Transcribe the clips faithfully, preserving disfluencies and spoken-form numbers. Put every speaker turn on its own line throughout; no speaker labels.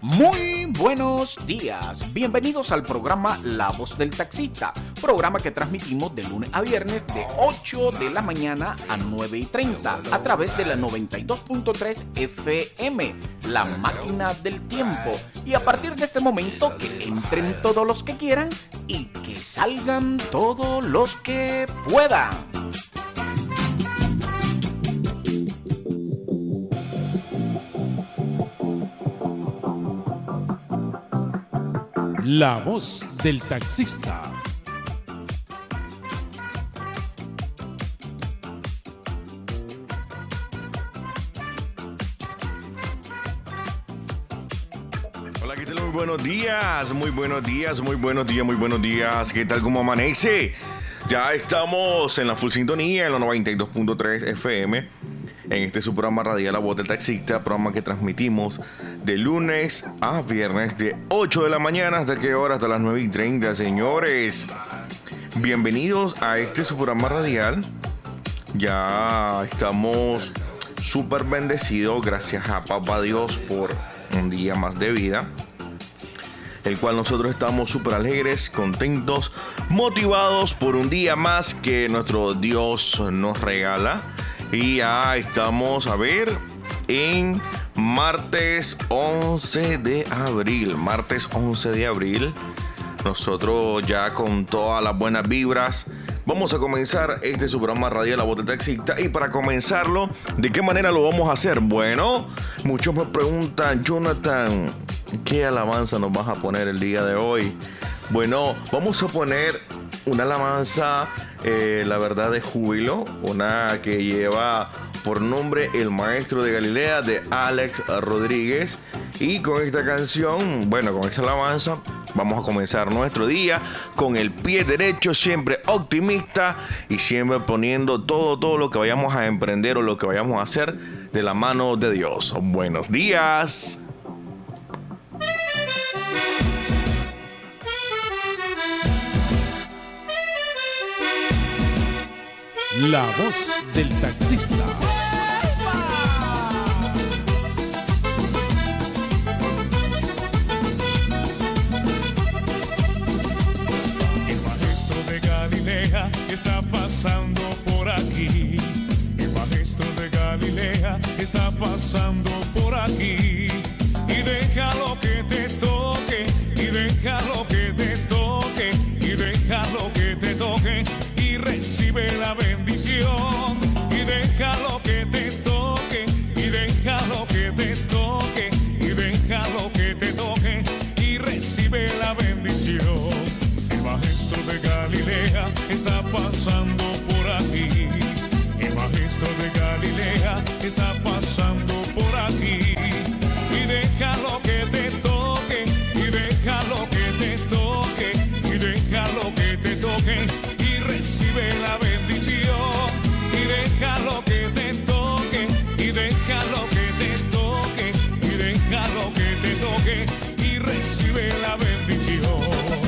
Muy buenos días, bienvenidos al programa La Voz del Taxista, programa que transmitimos de lunes a viernes de ocho de la mañana a nueve y treinta a través de la noventa y dos punto tres F M, La Máquina del Tiempo. Y a partir de este momento que entren todos los que quieran y que salgan todos los que puedan.
La Voz del Taxista.
Hola, ¿qué tal? Muy buenos días, muy buenos días, muy buenos días, muy buenos días. ¿Qué tal? ¿Cómo amanece? Ya estamos en la full sintonía en la noventa y dos punto tres F M. En este su programa radial La Voz del Taxista, programa que transmitimos de lunes a viernes de ocho de la mañana. ¿Hasta qué hora? Hasta las nueve y treinta, señores. Bienvenidos a este su programa radial. Ya estamos súper bendecidos, gracias a Papá Dios por un día más de vida, el cual nosotros estamos súper alegres, contentos, motivados por un día más que nuestro Dios nos regala. Y ya estamos, a ver, en martes once de abril. Martes once de abril. Nosotros ya con todas las buenas vibras vamos a comenzar este su programa radial La Voz del Taxista. Y para comenzarlo, ¿de qué manera lo vamos a hacer? Bueno, muchos me preguntan, Jonathan, ¿qué alabanza nos vas a poner el día de hoy? Bueno, vamos a poner una alabanza, eh, la verdad, de júbilo, una que lleva por nombre El Maestro de Galilea, de Alex Rodríguez. Y con esta canción, bueno, con esta alabanza, vamos a comenzar nuestro día con el pie derecho, siempre optimista y siempre poniendo todo, todo lo que vayamos a emprender o lo que vayamos a hacer de la mano de Dios. Buenos días.
La Voz del Taxista.
El maestro de Galilea está pasando por aquí. El maestro de Galilea está pasando por aquí. Y déjalo que te toque, y déjalo que te toque, y déjalo que te toque. Y recibe la bendición, y déjalo que te toque, y déjalo que te toque, y déjalo que te toque, y recibe la bendición. El maestro de Galilea está pasando por aquí. El maestro de Galilea está pasando por aquí. Y déjalo que te toque, y déjalo que te toque, y déjalo que te toque. Recibe la bendición, y déjalo que te toque, y déjalo que te toque, y déjalo que te toque, y recibe la bendición.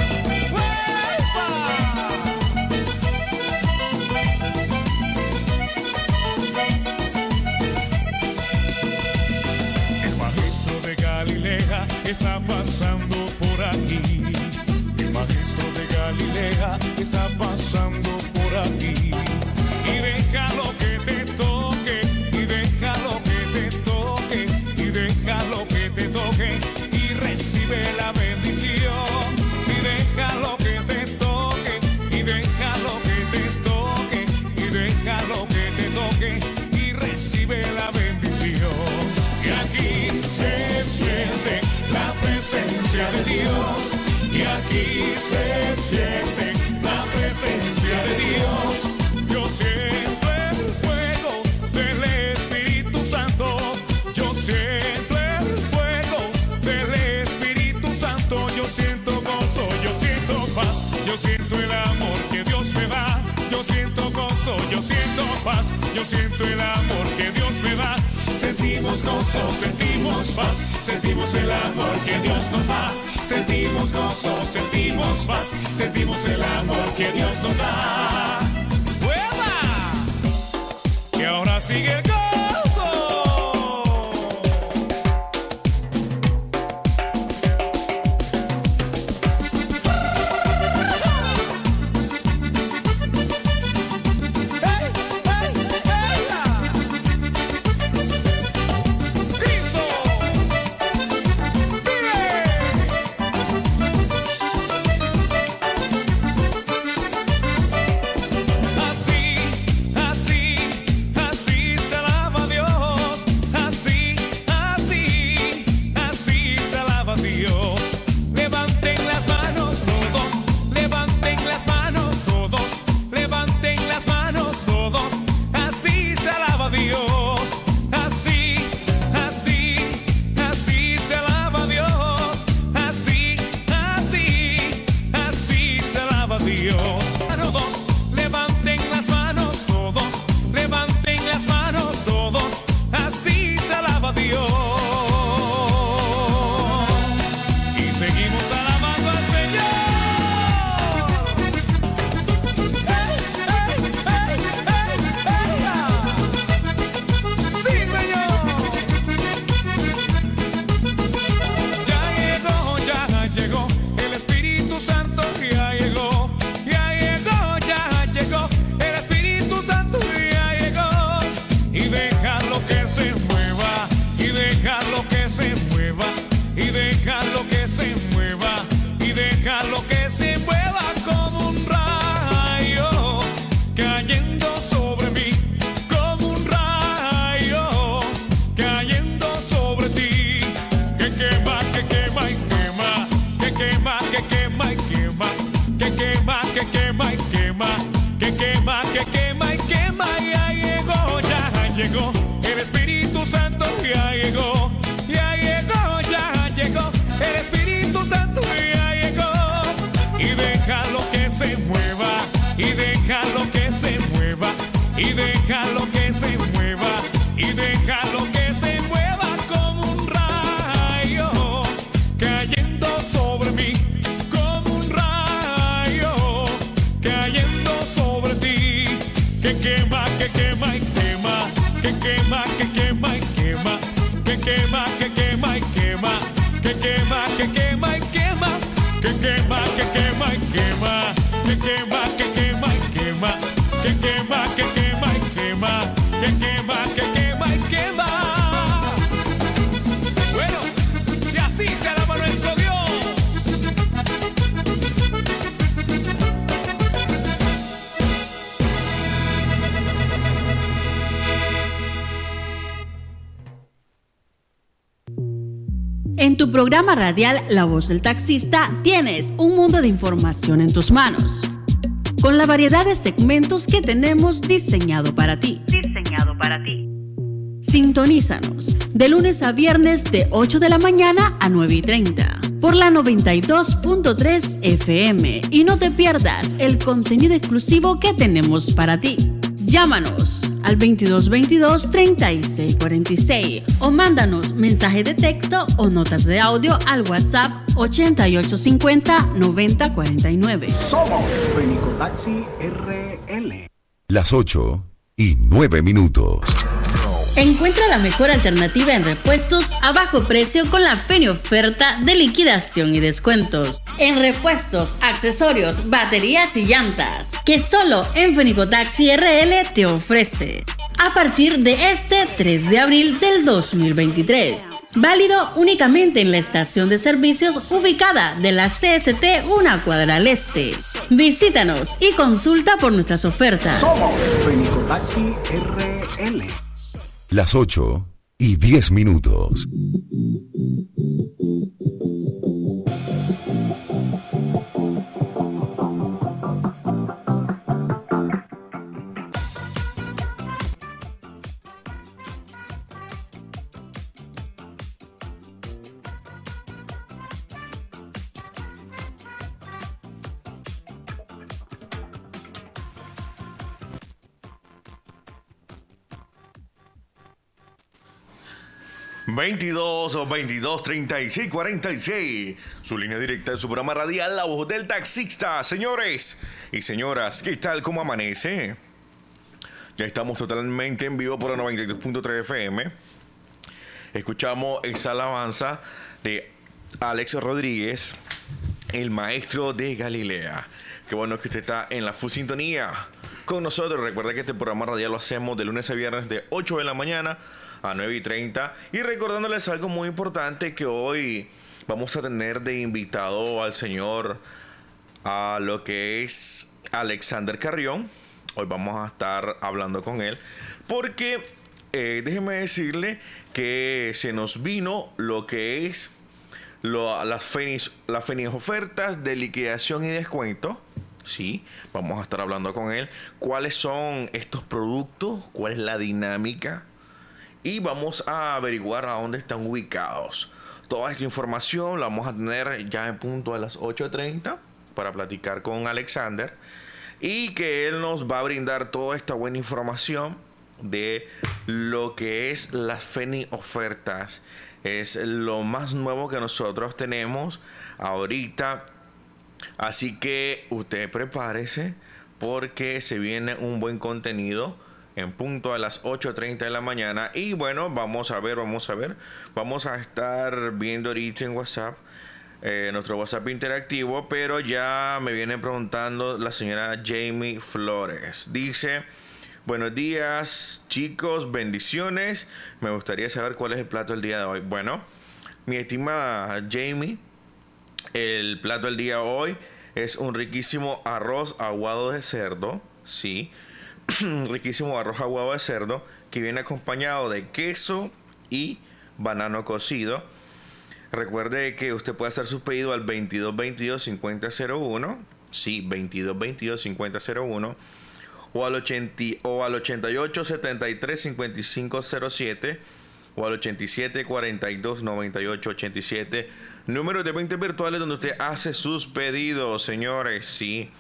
El maestro de Galilea está pasando por aquí. El maestro de Galilea está pasando por aquí. Y déjalo que te toque, y déjalo que te toque, y déjalo que te toque, y recibe la bendición. Y déjalo que te toque, y déjalo que te toque, y déjalo que te toque, y recibe la bendición. Y aquí se siente la presencia de Dios. Y aquí se siente la presencia de Dios. Yo siento el fuego del Espíritu Santo. Yo siento el fuego del Espíritu Santo. Yo siento gozo, yo siento paz. Yo siento el amor que Dios me da. Yo siento gozo, yo siento paz. Yo siento el amor que Dios me da. Sentimos gozo, sentimos paz. Sentimos el amor que Dios nos da. Sentimos gozo, sentimos paz, sentimos el amor que Dios nos da. ¡Hueva! Que ahora sigue el gozo. que quema, que quema y quema, que quema, que quema y quema, que quema, que quema y quema, que quema, que quema y quema, que quema, que quema y quema, que quema, que quema y quema, que quema, que quema y quema, que quema, que quema y quema. Bueno, y así se alaba nuestro Dios.
En tu programa radial La Voz del Taxista tienes un mundo de información en tus manos, con la variedad de segmentos que tenemos diseñado para ti. Diseñado para ti. Sintonízanos de lunes a viernes de ocho de la mañana a nueve y treinta por la noventa y dos punto tres F M y no te pierdas el contenido exclusivo que tenemos para ti. Llámanos al veintidós veintidós treinta y seis cuarenta y seis o mándanos mensaje de texto o notas de audio al WhatsApp ochenta y ocho cincuenta noventa cuarenta y nueve.
Somos Fenicotaxi R L.
Las ocho y nueve minutos.
Encuentra la mejor alternativa en repuestos a bajo precio con la Feni oferta de liquidación y descuentos. En repuestos, accesorios, baterías y llantas, que solo en Fenicotaxi R L te ofrece. A partir de este tres de abril del dos mil veintitrés. Válido únicamente en la estación de servicios ubicada de la C S T una cuadra al este. Visítanos y consulta por nuestras ofertas.
Somos Fenicotaxi R L.
Las ocho y diez minutos.
veintidós o veintidós treinta y seis cuarenta y seis. Su línea directa de su programa radial La Voz del Taxista. Señores y señoras, ¿qué tal? ¿Cómo amanece? Ya estamos totalmente en vivo por la noventa y dos punto tres F M. Escuchamos esa alabanza de Alex Rodríguez, el maestro de Galilea. Qué bueno que usted está en la full sintonía con nosotros. Recuerda que este programa radial lo hacemos de lunes a viernes de ocho de la mañana a nueve y treinta. Y recordándoles algo muy importante, que hoy vamos a tener de invitado al señor, a lo que es Alexander Carrión. Hoy vamos a estar hablando con él porque eh, déjeme decirle que se nos vino lo que es lo, las fenis, las fenis ofertas de liquidación y descuento. Sí, vamos a estar hablando con él cuáles son estos productos, cuál es la dinámica, y vamos a averiguar a dónde están ubicados. Toda esta información la vamos a tener ya en punto a las ocho y treinta para platicar con Alexander, y que él nos va a brindar toda esta buena información de lo que es las Feni ofertas. Es lo más nuevo que nosotros tenemos ahorita. Así que usted prepárese porque se viene un buen contenido en punto a las ocho y treinta de la mañana. Y bueno, vamos a ver, vamos a ver. Vamos a estar viendo ahorita en WhatsApp, eh, nuestro WhatsApp interactivo. Pero ya me viene preguntando la señora Jamie Flores. Dice: buenos días, chicos, bendiciones. Me gustaría saber cuál es el plato del día de hoy. Bueno, mi estimada Jamie, el plato del día de hoy es un riquísimo arroz aguado de cerdo. Sí, riquísimo arroz aguado de cerdo que viene acompañado de queso y banano cocido. Recuerde que usted puede hacer su pedido al veintidós veintidós cincuenta cero uno. Sí, veintidós veintidós cincuenta cero uno. O al, ochenta, o al ochenta y ocho setenta y tres cincuenta y cinco cero siete. O al ochenta y siete cuarenta y dos noventa y ocho ochenta y siete. Números de veinte virtuales donde usted hace sus pedidos, señores. Sí.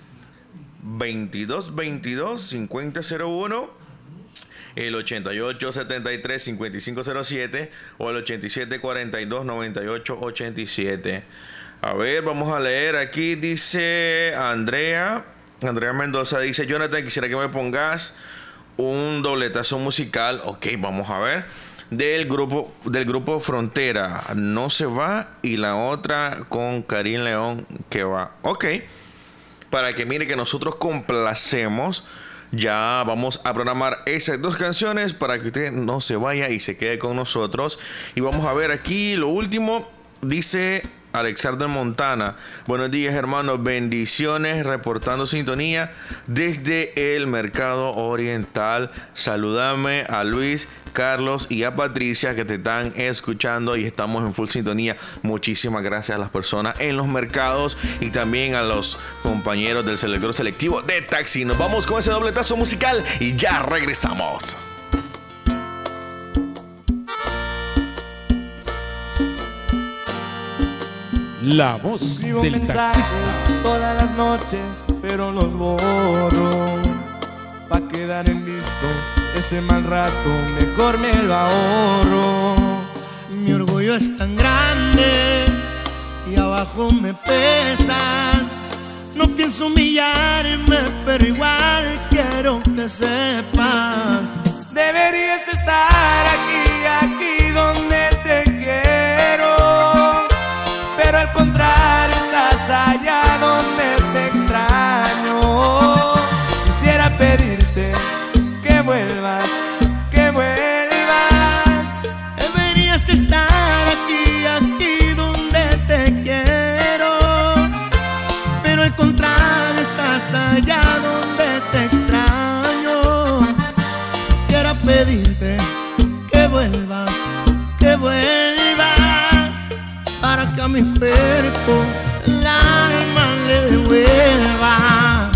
veintidós veintidós cincuenta cero uno, el ochenta y ocho setenta y tres cincuenta y cinco cero siete o el ochenta y siete cuarenta y dos noventa y ocho ochenta y siete. A ver, vamos a leer aquí. Dice Andrea: Andrea Mendoza dice: Jonathan, quisiera que me pongas un dobletazo musical. Ok, vamos a ver. Del grupo, del grupo Frontera, No se va. Y la otra con Karim León, Que va. Ok. Para que mire que nosotros complacemos. Ya vamos a programar esas dos canciones para que usted no se vaya y se quede con nosotros. Y vamos a ver aquí lo último. Dice Alexander Montana: buenos días, hermanos, bendiciones, reportando sintonía desde el Mercado Oriental. Saludame a Luis, Carlos y a Patricia, que te están escuchando y estamos en full sintonía. Muchísimas gracias a las personas en los mercados y también a los compañeros del selector selectivo de taxi. Nos vamos con ese dobletazo musical y ya regresamos.
La voz
Escribo
del
mensajes
taxista.
todas las noches, pero los borro. Pa' quedar en visto ese mal rato, mejor me lo ahorro. Mi orgullo es tan grande y abajo me pesa. No pienso humillarme, pero igual quiero que sepas. Deberías estar aquí, aquí donde te quiero, pero al contrario estás allá donde te extraño. Quisiera pedirte que vuelvas, que vuelvas. Deberías estar aquí, aquí donde te quiero, pero al contrario estás allá donde te extraño. Quisiera pedirte que vuelvas, que vuelvas, para que a mi cuerpo el alma le devuelva.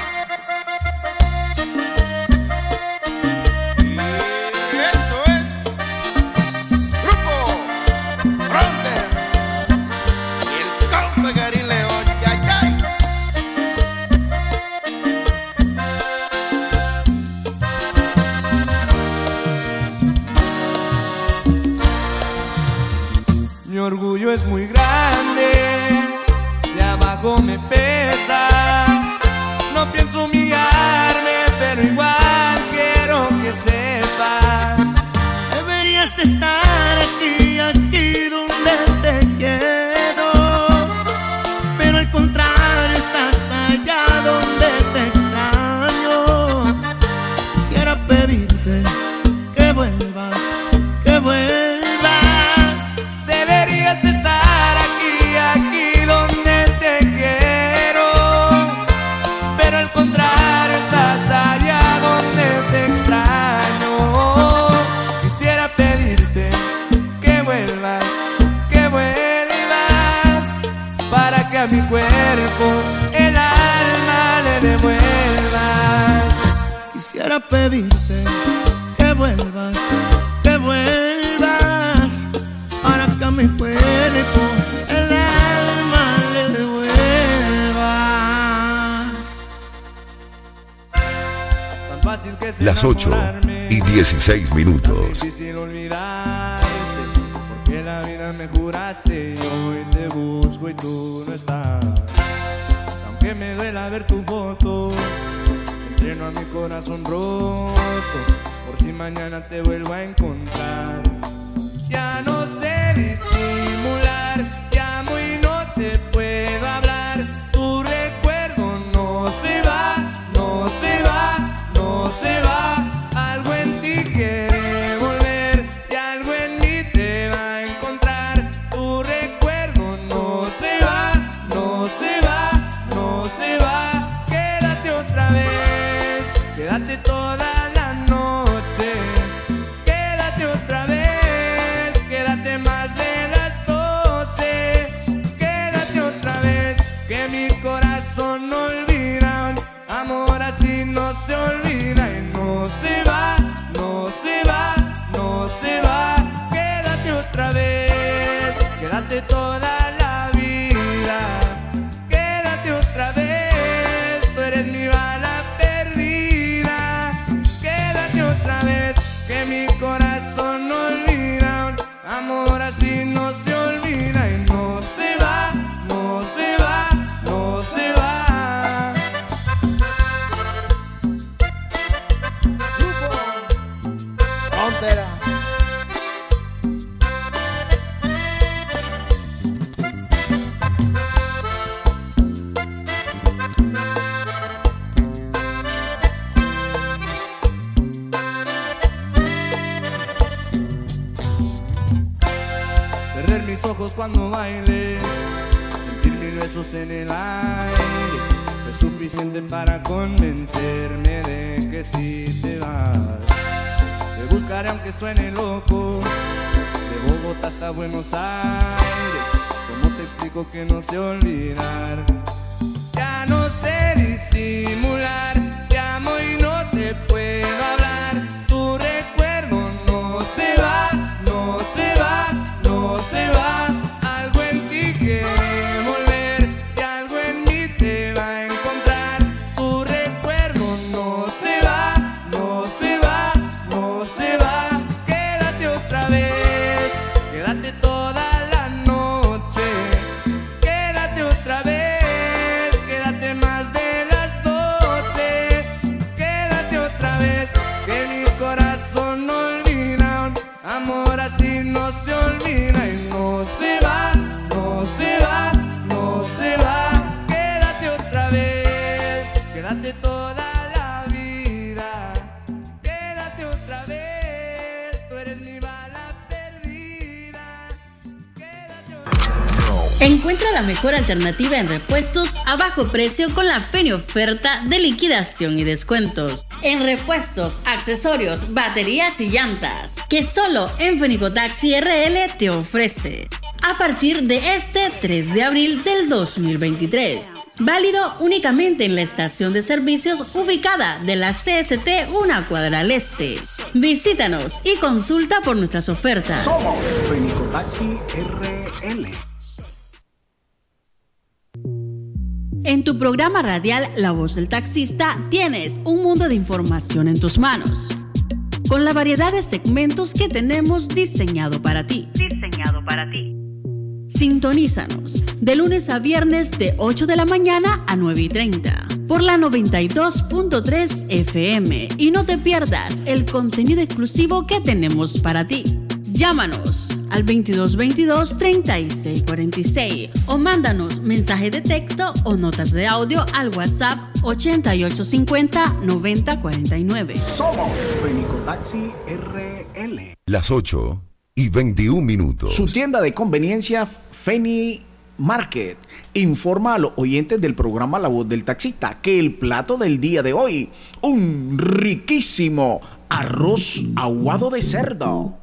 Y esto es Grupo Frontera y el compa Karim León. Ya, ya.
Mi orgullo es muy grande, de abajo me pesa. No pienso humillarme, pero igual quiero que sepas. Deberías estar aquí, aquí donde te quiero, pero al contrario estás allá donde te extraño. Quisiera pedirte que vuelvas, que vuelvas. Deberías estar aquí, aquí donde te quiero, pero al contrario estás allá donde te extraño. Quisiera pedirte que vuelvas, que vuelvas, para que a mi cuerpo el alma le devuelvas. Quisiera pedirte que vuelvas, que vuelvas, para que a mi cuerpo el alma le devuelvas. Tan fácil que es
Las ocho
enamorarme,
y dieciséis
tan
minutos.
difícil olvidarte, porque la vida me juraste y hoy te busco y tú no estás. Aunque me duela ver tu foto, entreno a mi corazón roto, por si mañana te vuelvo a encontrar. Ya no sé disimular, llamo y no te puedo hablar. Tu recuerdo no se va, no se va, no se va. Algo en ti quiere volver y algo en mí te va a encontrar. Tu recuerdo no se va, no se va, no se va. Quédate otra vez, quédate toda la noche. Quédate otra vez, más de las doce. Quédate otra vez, que mi corazón no olvida. Amor así no se olvida y no se va, no se va, no se va. Quédate otra vez, quédate toda la vida. Quédate otra vez, tú eres mi bala perdida. Quédate otra vez, que mi corazón no olvida. Amor así no se olvida y no se va, no se va, no se va. mis ojos cuando bailes, sentir mil besos en el aire, fue suficiente para convencerme de que si te vas, te buscaré aunque suene loco, de Bogotá hasta Buenos Aires. ¿Cómo te explico que no sé olvidar? Ya no sé disimular, te amo y no te puedo hablar. Tu recuerdo no se va, no se va, no se va. Algo en ti quiere volver y algo en mí te va a encontrar. Tu recuerdo no se va, no se va, no se va. Quédate otra vez, quédate toda la noche. Quédate otra vez, quédate más de las doce. Quédate otra vez, que mi corazón no olvida. Amor así no se olvida y no se va, no se va, no se va. Quédate otra vez, quédate toda la vida. Quédate otra vez, tú eres mi bala perdida. Quédate otra vez.
Encuentra la mejor alternativa en repuestos a bajo precio con la Feni oferta de liquidación y descuentos. En repuestos, accesorios, baterías y llantas, que solo en Fenicotaxi R L te ofrece. A partir de este tres de abril del dos mil veintitrés. Válido únicamente en la estación de servicios ubicada de la C S T una cuadra al este. Visítanos y consulta por nuestras ofertas.
Somos Fenicotaxi R L.
En tu programa radial La Voz del Taxista tienes un mundo de información en tus manos, con la variedad de segmentos que tenemos diseñado para ti. Diseñado para ti. Sintonízanos de lunes a viernes de ocho de la mañana a nueve y treinta por la noventa y dos punto tres F M y no te pierdas el contenido exclusivo que tenemos para ti. Llámanos al veintidós veintidós treinta y seis cuarenta y seis o mándanos mensaje de texto o notas de audio al WhatsApp ochenta y ocho cincuenta noventa cuarenta y nueve.
Somos Fenicotaxi R L.
Las ocho y veintiún minutos.
Su tienda de conveniencia Feni Market informa a los oyentes del programa La Voz del Taxista que el plato del día de hoy, un riquísimo arroz aguado de cerdo.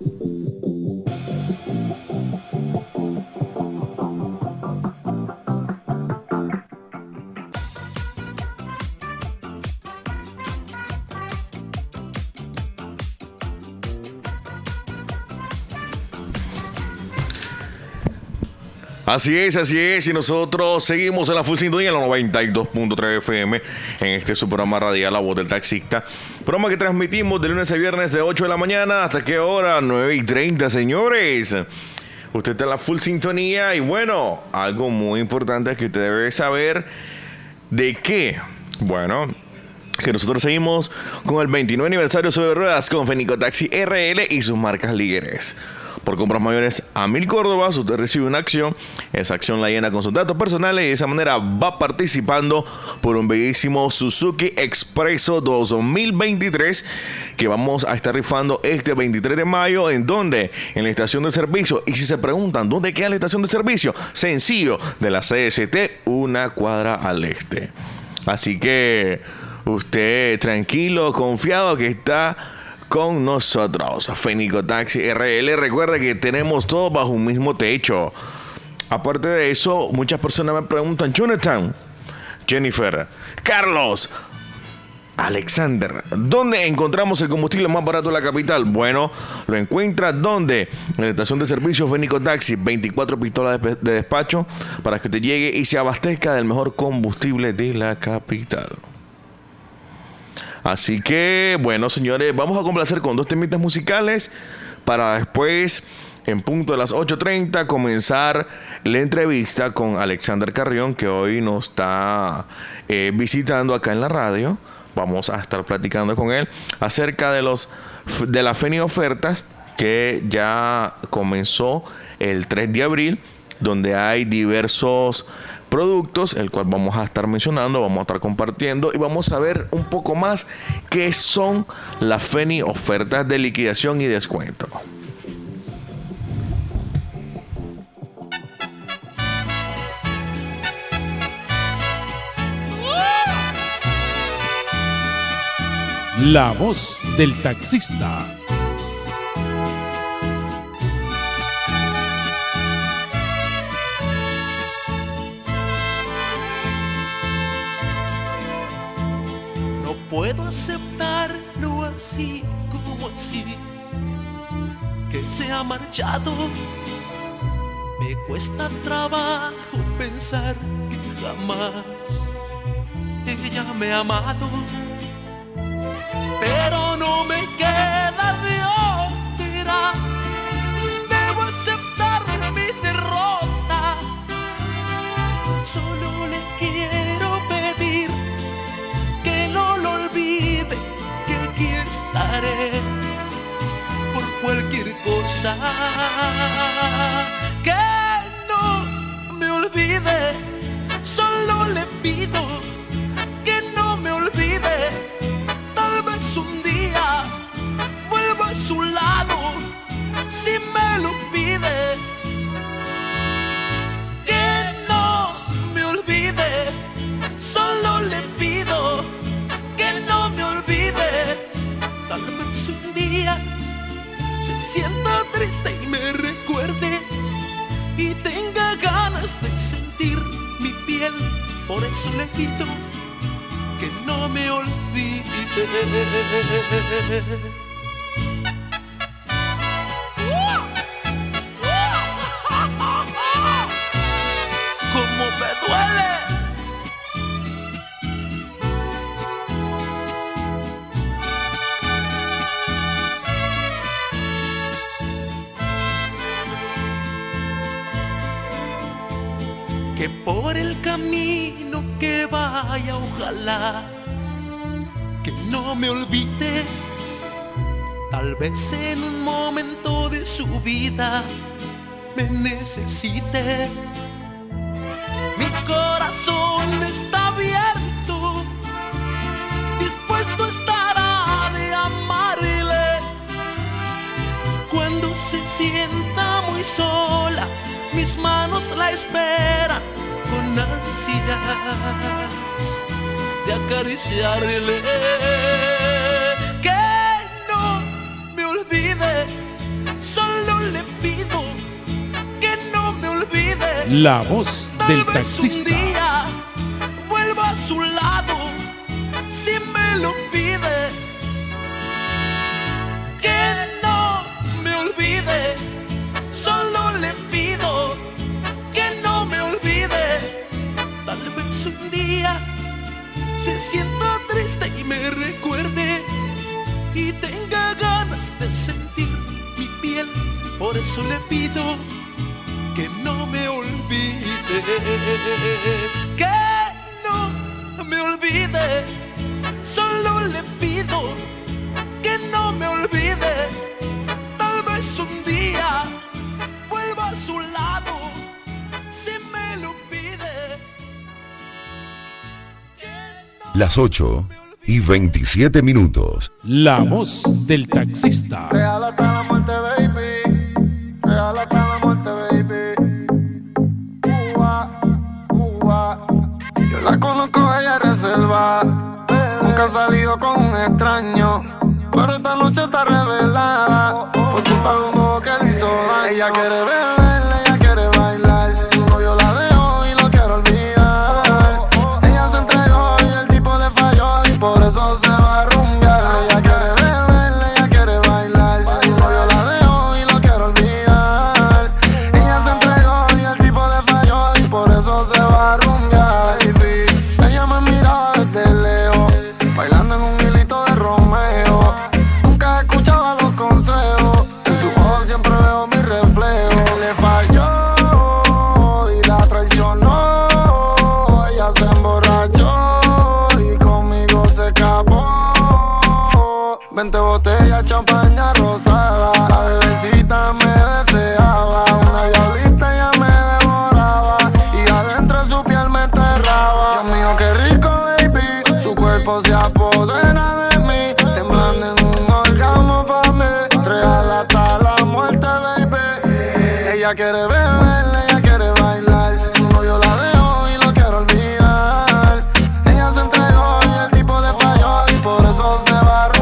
Así es, así es, y nosotros seguimos en la full sintonía en la noventa y dos punto tres F M en este su programa radial La Voz del Taxista, programa que transmitimos de lunes a viernes de ocho de la mañana hasta qué hora, nueve y treinta, señores. Usted está en la full sintonía y bueno, algo muy importante que usted debe saber de qué, bueno, que nosotros seguimos con el veintinueve aniversario sobre ruedas con Fenicotaxi R L y sus marcas líderes. Por compras mayores a mil córdobas, usted recibe una acción. Esa acción la llena con sus datos personales y de esa manera va participando por un bellísimo Suzuki Expresso dos mil veintitrés que vamos a estar rifando este veintitrés de mayo. ¿En dónde? En la estación de servicio. Y si se preguntan dónde queda la estación de servicio, sencillo, de la C S T una cuadra al este. Así que usted tranquilo, confiado que está con nosotros. Fenicotaxi R L, recuerda que tenemos todo bajo un mismo techo. Aparte de eso, muchas personas me preguntan: Jonathan, Jennifer, Carlos, Alexander, ¿dónde encontramos el combustible más barato de la capital? Bueno, lo encuentra ¿dónde? En la estación de servicio Fenicotaxi, veinticuatro pistolas de, de despacho para que te llegue y se abastezca del mejor combustible de la capital. Así que, bueno, señores, vamos a complacer con dos temitas musicales para después, en punto de las ocho treinta, comenzar la entrevista con Alexander Carrión, que hoy nos está eh, visitando acá en la radio. Vamos a estar platicando con él acerca de los de las Feni ofertas que ya comenzó el tres de abril, donde hay diversos productos, el cual vamos a estar mencionando, vamos a estar compartiendo y vamos a ver un poco más qué son las Feni ofertas de liquidación y descuento.
La voz del taxista.
No puedo aceptarlo así como así, que se ha marchado. Me cuesta trabajo pensar que jamás ella me ha amado, pero no me queda de otra. Debo aceptar mi derrota. Solo le quiero pedir que no lo olvide, que aquí estaré por cualquier cosa. Que no me olvide, solo le pido que no me olvide. Tal vez un día vuelva a su lado, si me lo pide. Que no me olvide, solo le pido que no me olvide. Tal vez un día se sienta triste y me recuerde y tenga ganas de sentir mi piel. Por eso le pido que no me olvide. ¡Cómo me duele! Que por el camino que vaya, ojalá que no me olvide. Tal vez en un momento de su vida me necesite. Mi corazón está abierto, dispuesto estará de amarle. Cuando se sienta muy sola, mis manos la esperan con ansias de acariciarle. Que no me olvide, solo le pido que no me olvide.
La voz del
Tal vez
taxista.
un día vuelva a su lado, si me lo pide. Que no me olvide, solo le pido que no me olvide. Tal vez un día se sienta triste y me recuerde y tenga ganas de sentir mi piel. Por eso le pido que no me olvide. Que no me olvide, solo le pido que no me olvide. Tal vez un día vuelva a su lado, si me lo pide.
Las ocho y veintisiete minutos.
La voz del taxista.
Real hasta la muerte, baby. Real hasta la muerte, baby. Ua, ua. Yo la conozco, ella es reserva. Nunca ha salido con un extraño, pero esta noche está revelada por culpa de un bobo que le hizo daño. Ella quiere beber, ella quiere bailar. Su novio la dejó y lo quiere olvidar. Ella se entregó y el tipo le falló y por eso se va a rumbear. Ella quiere beber, ella quiere bailar. Su novio la dejó y lo quiere olvidar. Ella se entregó y el tipo le falló y por eso se va a rumbear. Baby, ella me miraba desde lejos, bailando en un hilito de Romeo. Nunca escuchaba los consejos, en su ojos siempre veo mi reflejo. Le falló y la traicionó, ella se emborrachó y conmigo se escapó. Veinte botellas, champaña rosada, la bebecita me deseaba. Una diablita ya me devoraba y adentro de su piel me enterraba. Dios mío, qué rico, baby, su cuerpo se apodera de mí, temblando en un orgasmo pa' mí. Real hasta la muerte, baby. Ella quiere beber, ella quiere bailar. Su novio la dejó y lo quiere olvidar. Ella se entregó y el tipo le falló y por eso se va a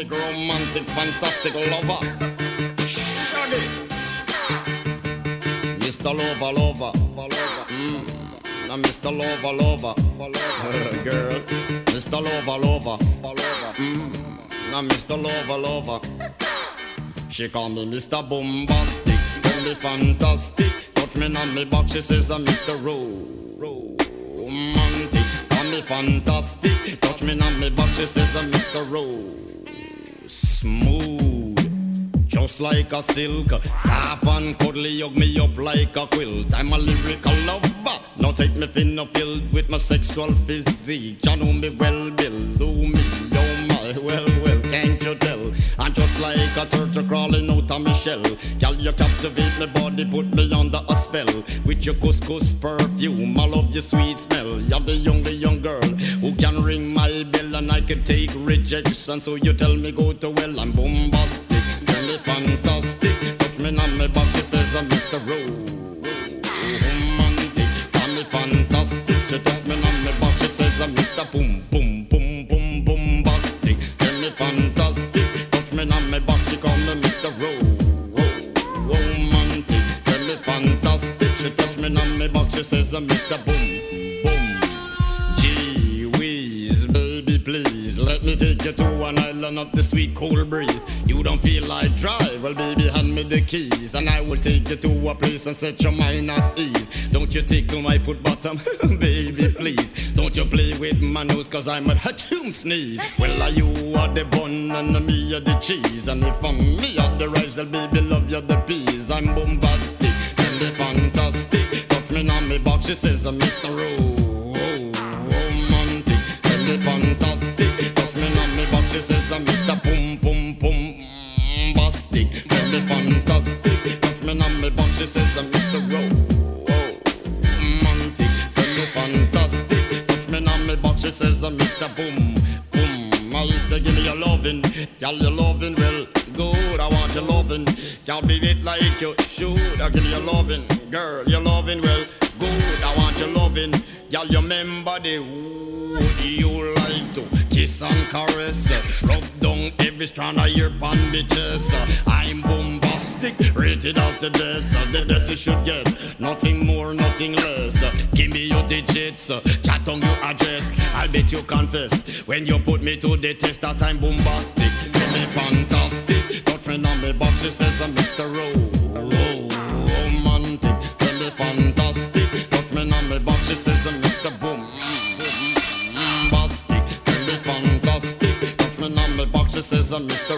bombastic, romantic, fantastic lover. Shaggy. Mister Lover, lover, lover. Mm. Now Mister Lover, lover, lover. Girl. Mister Lover, lover, lover. Mm. Now Mister Lover, lover. She call me Mister Bombastic, tell me fantastic. Touch me on me back, she says I'm Mister Romantic. Call me fantastic, touch me on me back, she says I'm Mister Rose. Smooth, just like a silk, soft and cuddly, hug me up like a quilt. I'm a lyrical lover, now take me thin or filled with my sexual physique. You know me well, Bill, do me, oh my, well, well, can't you tell? I'm just like a turtle crawling out of my shell. Girl, you captivate my body, put me under a spell. With your couscous perfume, I love your sweet smell. You're the young, the young girl who can ring my bell, and I can take rejection. So you tell me go to well, I'm bombastic, tell me fantastic. Touch me on my back, she says I'm Mister Romantic. Call me fantastic, she touch me on my back, she says I'm Mister Boom, boom, boom, boom, bombastic. Tell me fantastic. Me on my back, she call me Mister Romantic. Tell me fantastic. She touch me on my back, she says I'm Mister Boom, boom. Gee whiz, baby, please let me take you to an island of the sweet cool breeze. You don't feel like drive? Well, baby, hand me the keys, and I will take you to a place and set your mind at ease. Don't you tickle my foot bottom, baby, please. Don't you play with my nose, cause I'm a ha-choom sneeze. Well, are you are the bun and me are the cheese, and if I'm me are the rice, well, baby, love you the peas. I'm bombastic, tell me fantastic. Touch me on me box, she says I'm Mister Romantic. Tell me fantastic. Touch me on me box, she says I'm Mister Boom, boom, boom. Bastic, tell me fantastic. Touch me on me box, she says I'm Mister Romantic. Tell me fantastic. Touch me on me box, she says I'm Mister Boom, boom. I say give me your lovin', girl, your lovin' well good. I want your lovin', girl, be it like you should. I give you your lovin', girl, your lovin' well good. I want your lovin', girl, you remember the wood you like to kiss and caress, rub down every strand of your bandages. I'm bombastic, rated as the best. The best you should get, nothing more, nothing less. Give me your digits, chat on your address. I'll bet you confess when you put me to the test that I'm bombastic. Tell me fantastic, touch me on me box, she says I'm Mister Romantic. Tell me fantastic, touch me on me box, she says I'm Mister Boom. She says I'm Mister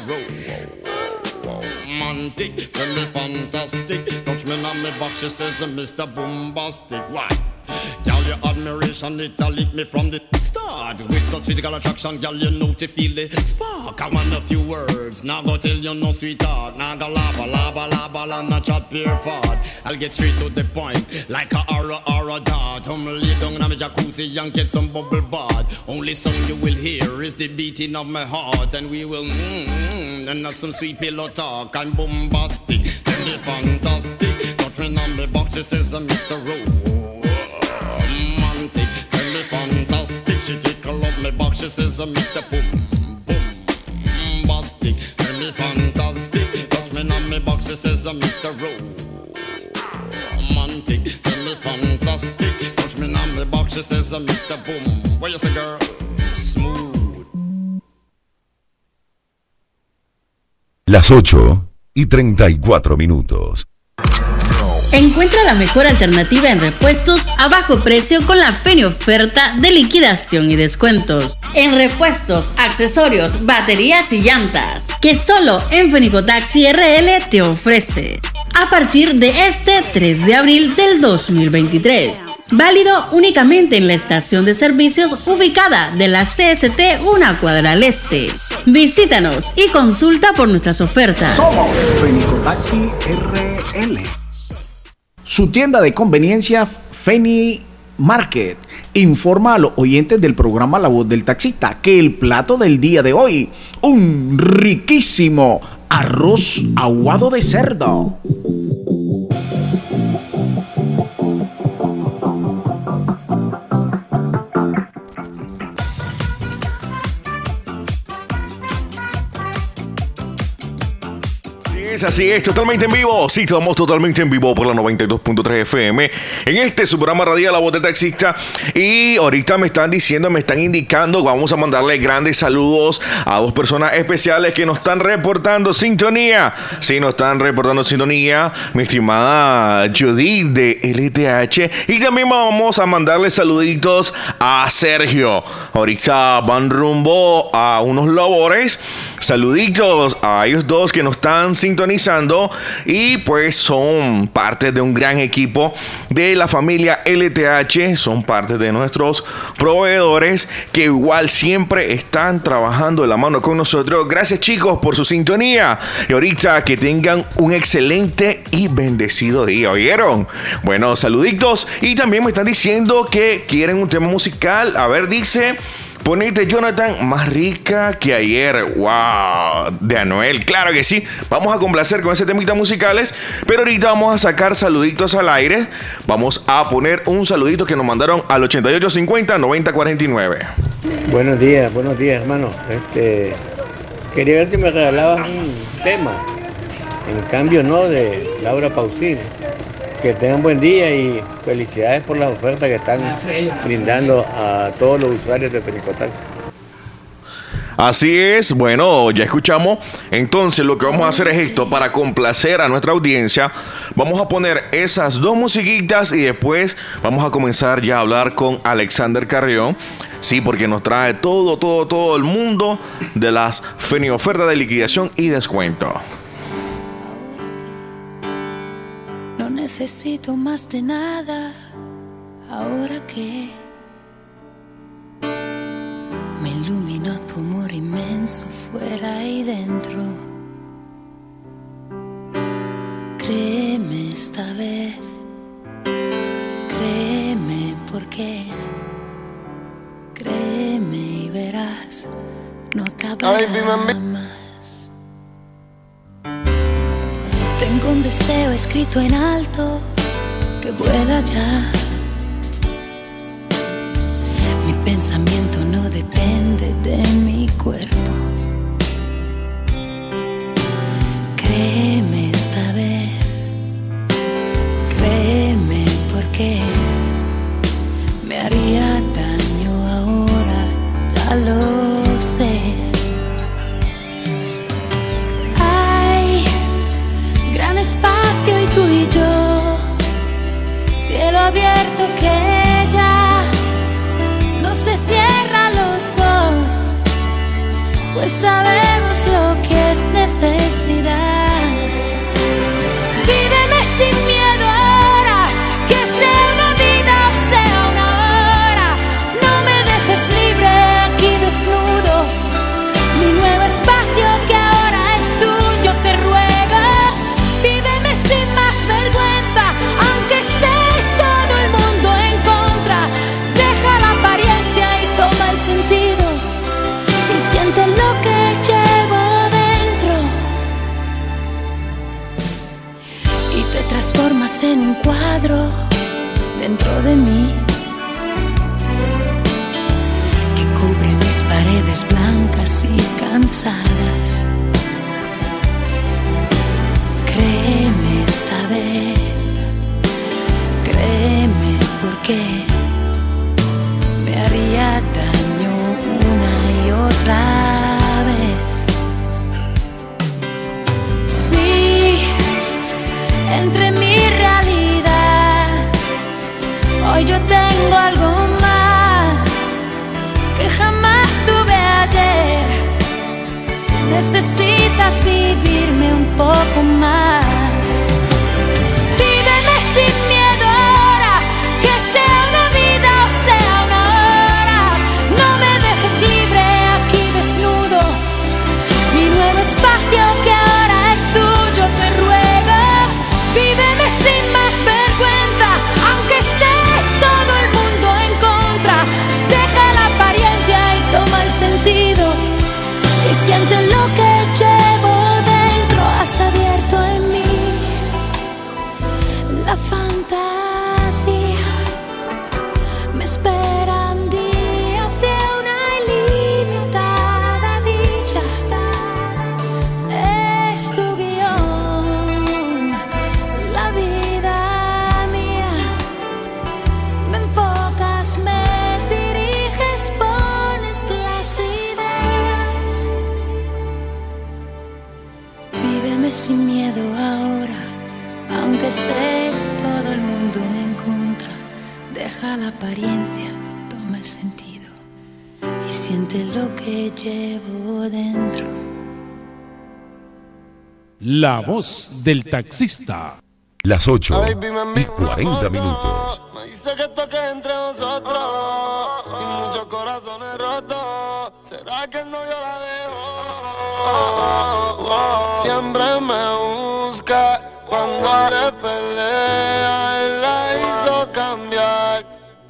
Romantic. Send me fantastic. Touch me on me back. She says I'm Mister Bombastic. Why? Girl, your admiration, it'll lick me from the start. With such physical attraction, girl, you know to feel the spark. I want a few words, now go tell you no sweetheart. Now go lava, lava, lava, and not chat pure fart. I'll get straight to the point, like a aura, aura dart. I'm lay down in my jacuzzi and get some bubble bath. Only sound you will hear is the beating of my heart. And we will mmm, and have some sweet pillow talk. I'm bombastic, tell me fantastic. Touch me on the box, she says I'm Mister Romantic. Tell me fantastic, she tickle up my box, she says I'm Mister Boom, boom, bastic. Tell me fantastic, touch me on my box, she says I'm Mister Romantic. Tell me fantastic, touch me on my box, she says I'm Mister Boom. What you say, girl? Smooth.
Las ocho y treinta y cuatro minutos.
Encuentra la mejor alternativa en repuestos a bajo precio con la Feni oferta de liquidación y descuentos. En repuestos, accesorios, baterías y llantas, que solo en Fenicotaxi R L te ofrece. A partir de este tres de abril del dos mil veintitrés. Válido únicamente en la estación de servicios ubicada de la C S T una cuadra al este. Visítanos y consulta por nuestras ofertas.
Somos Fenicotaxi R L. Su tienda de conveniencia Feni Market informa a los oyentes del programa La Voz del Taxista que el plato del día de hoy, un riquísimo arroz aguado de cerdo.
es, así es, totalmente en vivo. Sí, estamos totalmente en vivo por la noventa y dos punto tres F M. En este su programa radial La Voz del Taxista. Y ahorita me están diciendo, me están indicando, vamos a mandarle grandes saludos a dos personas especiales que nos están reportando sintonía. Sí, nos están reportando sintonía. Mi estimada Judith de L T H. Y también vamos a mandarle saluditos a Sergio. Ahorita van rumbo a unos labores. Saluditos a ellos dos que nos están sintonizando y pues son parte de un gran equipo de la familia L T H, son parte de nuestros proveedores que igual siempre están trabajando de la mano con nosotros. Gracias, chicos, por su sintonía y ahorita que tengan un excelente y bendecido día, ¿oyeron? Bueno, saluditos. Y también me están diciendo que quieren un tema musical. A ver, dice: ponete, Jonathan, más rica que ayer. Wow, de Anuel. Claro que sí. Vamos a complacer con ese temita musicales. Pero ahorita vamos a sacar saluditos al aire. Vamos a poner un saludito que nos mandaron al ochenta y ocho cincuenta noventa cuarenta y nueve.
Buenos días, buenos días, hermano. Este, quería ver si me regalabas un tema. En cambio, no, de Laura Pausini. Que tengan buen día y felicidades por las ofertas que están brindando a todos los usuarios de Penicotaxi.
Así es, bueno, ya escuchamos. Entonces lo que vamos a hacer es esto, para complacer a nuestra audiencia. Vamos a poner esas dos musiquitas y después vamos a comenzar ya a hablar con Alexander Carrión. Sí, porque nos trae todo, todo, todo el mundo de las Feni ofertas de liquidación y descuento.
No necesito más de nada, ahora que me iluminó tu amor inmenso fuera y dentro. Créeme esta vez, créeme porque, créeme y verás, no acabará más. Tengo un deseo escrito en alto que vuela ya. Mi pensamiento no depende de mi cuerpo. Créeme esta vez, créeme porque me haría daño ahora, ya lo sé. Espacio y tú y yo, cielo abierto que ya no se cierra a los dos, pues sabemos lo que es necesidad. Víveme sin miedo ahora, que sea una vida o sea una hora. No me dejes libre aquí desnudo, mi nuevo espacio que ahora es tuyo, te ruego. Víveme sin más vergüenza, aunque esté todo el mundo en contra. Deja la apariencia y toma el sentido, y siente lo que llevo dentro. Y te transformas en un cuadro dentro de mí, que cubre mis paredes blancas y cansadas. Créeme esta vez, créeme porque me haría daño una y otra vez. Sí, entre mi realidad, hoy yo tengo algo más que jamás tuve ayer. Necesitas vivirme un poco más. Víveme sin miedo ahora, que sea una vida o sea una hora. No me dejes libre aquí desnudo, mi nuevo espacio que ahora es tuyo, te ruego. Víveme sin más vergüenza, aunque esté todo el mundo en contra. Deja la apariencia y toma el sentido, y siente lo que llevo dentro. Haz sin miedo ahora, aunque esté todo el mundo en contra. Deja la apariencia, toma el sentido y siente lo que llevo dentro.
La voz del taxista.
Las ocho y cuarenta minutos.
Me dice que toque entre nosotros y muchos corazones rotos. ¿Será que el novio la dejó? Siempre me busca cuando le pelea. Él la hizo cambiar.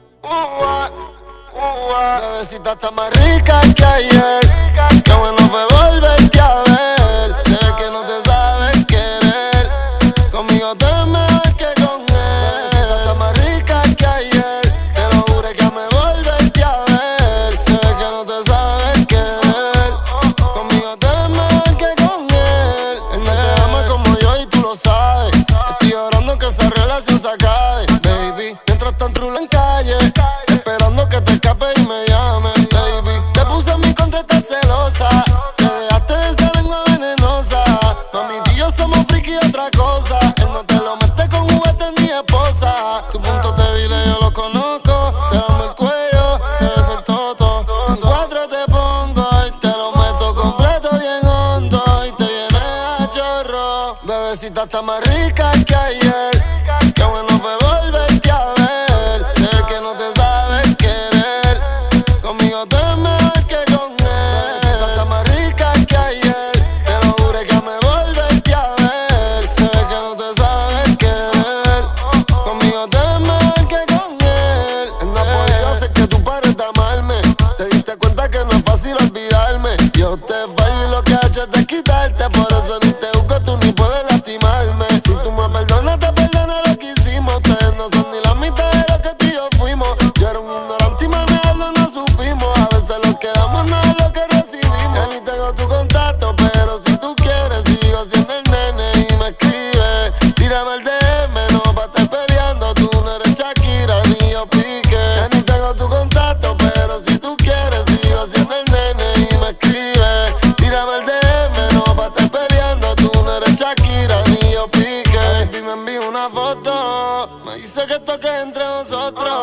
Bebecita está más rica que ayer. Qué bueno fue volverte a ver. Sé que no te sabes querer. Conmigo te es mejor que con él. Bebecita está más rica que ayer. Te lo juro que me volverte a ver. Sé que no te sabes querer. Conmigo te es mejor que con él. Él no te ama como yo y tú lo sabes. Estoy orando que esa relación se acabe, baby. Mientras tan trula en calle, esperando que te escape y me llame, baby. Te puse en mi contra, estás celosa. Te dejaste de esa lengua venenosa. Mami, tú y yo somos friki y otra cosa. Él no te lo mete con juguete ni esposa. Tu punto débil yo lo conozco. Te damos el cuello, te beso el toto. En cuatro te pongo y te lo meto completo bien hondo. Y te viene a chorro. Bebecita está más rica que ayer. Qué bueno fue volverte a ver. Sé que no te sabes querer. Conmigo te es mejor que con él. Bebecita está más rica que ayer. Te lo juro que me volverte a ver. Sé que no te sabes querer. Conmigo te es mejor que con él. Él no ha podido hacer que tú pares de amarme. Te diste cuenta que no es fácil olvidarme. Yo te fallo y lo que he hecho es desquitarte. Por eso ni te busco, tú ni puedes lastimarme. Si tú me perdonas, te perdono lo que hicimos. Ustedes no son ni la mitad de lo que tú y yo fuimos. Yo era un ignorante y manejarlo no supimos. A veces lo que damos no es lo que recibimos. Ya ni tengo tu contacto, pero si tú quieres sigo siendo el nene y me escribe. Tírame el D M, no pa' estar peleando. Tú no eres Shakira ni yo Piqué. Ya ni tengo tu contacto, pero si tú quieres sigo siendo el nene y me escribe. Tírame el D M, no pa' estar peleando. Tú no eres Shakira ni yo Piqué. Baby, me envío una foto. Me dice que toque entre nosotros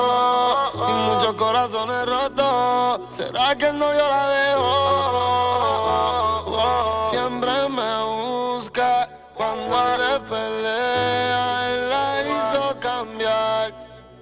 y muchos corazones rotos. ¿Será que el novio la dejó? Siempre me busca cuando le pelea. Él la hizo cambiar.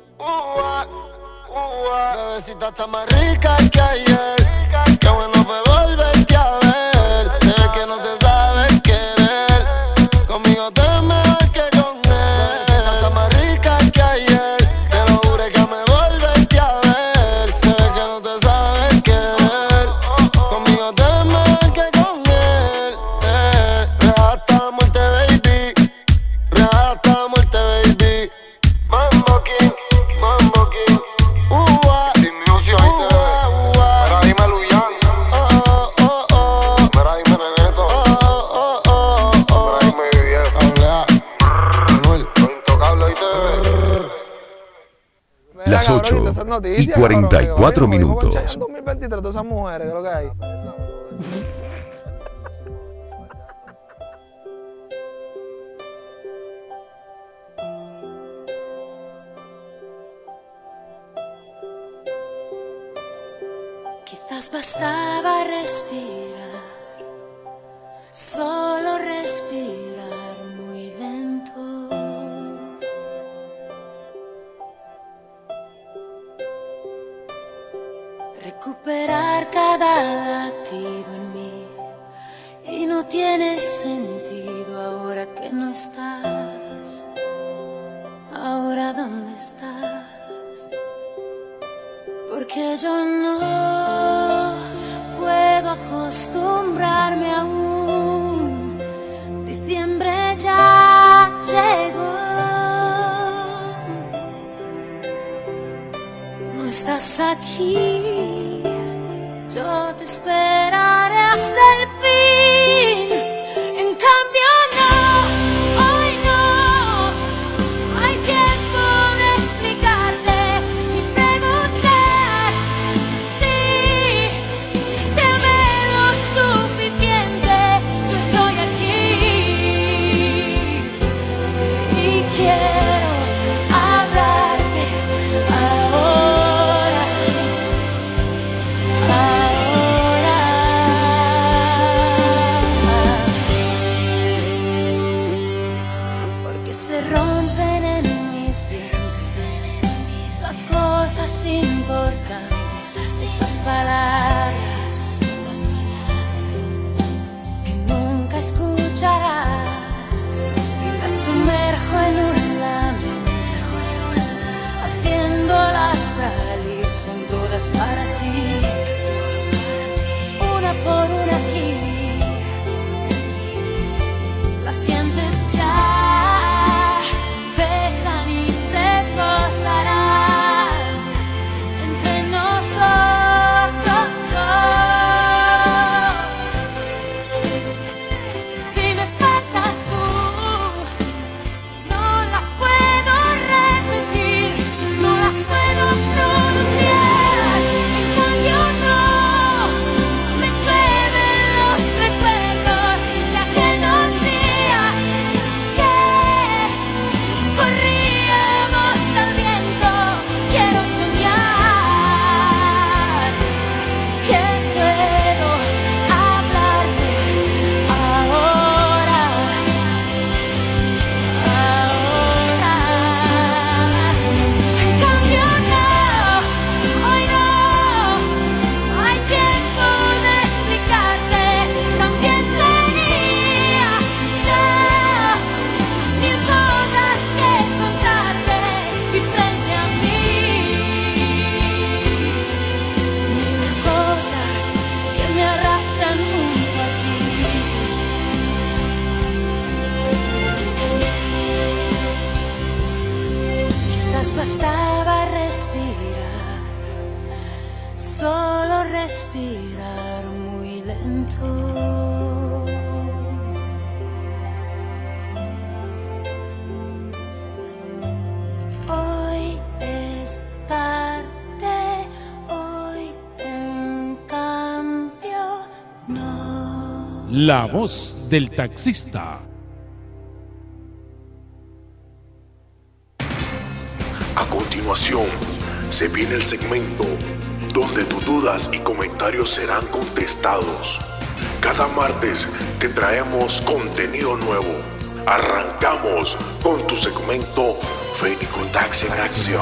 Bebecita está más rica que ayer. Qué bueno fue volverte a ver. Sé que no te sabes querer. Conmigo te es mejor que con él. Bebecita está más rica que ayer. Te lo juro que me volverte a ver. Sé que no te sabes querer. Conmigo te es mejor que con él. Eh, real hasta la muerte, baby. Real hasta la muerte, baby. Mambo King, Mambo King. Uh-ah. Sin music, ahí te ve. Mira, dime Luyan. Oh, oh, oh, oh. Mira, dime Neneto. Oh, oh, oh, oh. Mira, dime Viejo. Habla. Manuel. Lo intocable, ahí te ve.
Las ocho y cuarenta y cuatro minutos.
En dos mil veintitrés, todas esas mujeres, ¿qué es lo que hay?
Quizás bastaba respirar, solo respirar muy lento. Recuperar cada latido en mí y no tiene sentido ahora que no estás. Ahora ¿dónde estás? Porque yo no puedo acostumbrarme aún. Diciembre ya llegó. No estás aquí, yo te esperaré hasta el fin. En cambio no, hoy no hay tiempo de explicarte ni preguntar si te amé lo suficiente. Yo estoy aquí. palabras que nunca escucharás y las sumerjo en un lamento, haciéndolas salir, son todas para ti, una por una aquí. Las sientes ya, pesan y se posarán entre nosotros dos. Si me faltas tú, no las puedo repetir, no las puedo pronunciar. En cambio no, me llueven los recuerdos de aquellos días que corríamos al viento. Quiero soñar que puedo hablarte ahora, ahora. En cambio no, hoy no hay tiempo de explicarte. También tenía yo mil cosas que contarte y frente a mí mil cosas que me arrastran junto a ti. Quizás bastaba respirar, solo respirar muy lento. Hoy es tarde, hoy en cambio no.
La voz del taxista.
A continuación, se viene el segmento donde tus dudas y comentarios serán contestados. Cada martes te traemos contenido nuevo. Arrancamos con tu segmento Fénico Taxi en Acción.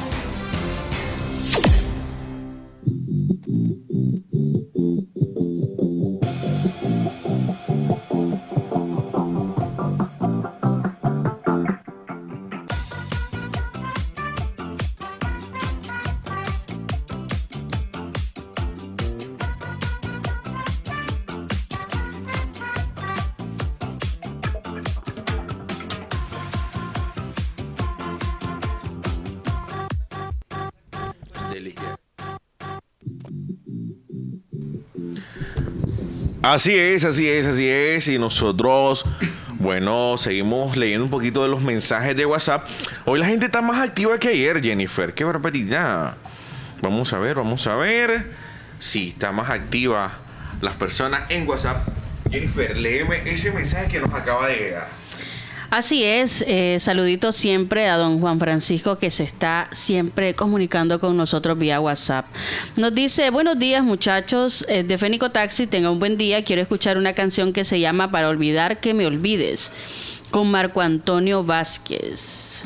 Así es, así es, así es. Y nosotros, bueno, seguimos leyendo un poquito de los mensajes de WhatsApp. Hoy la gente está más activa que ayer, Jennifer. Qué barbaridad. Vamos a ver, vamos a ver. Sí, está más activa las personas en WhatsApp. Jennifer, léeme ese mensaje que nos acaba de llegar.
Así es, eh, saluditos siempre a don Juan Francisco, que se está siempre comunicando con nosotros vía WhatsApp. Nos dice: buenos días muchachos, eh, de Fénico Taxi, tenga un buen día. Quiero escuchar una canción que se llama Para olvidar que me olvides, con Marco Antonio Vázquez.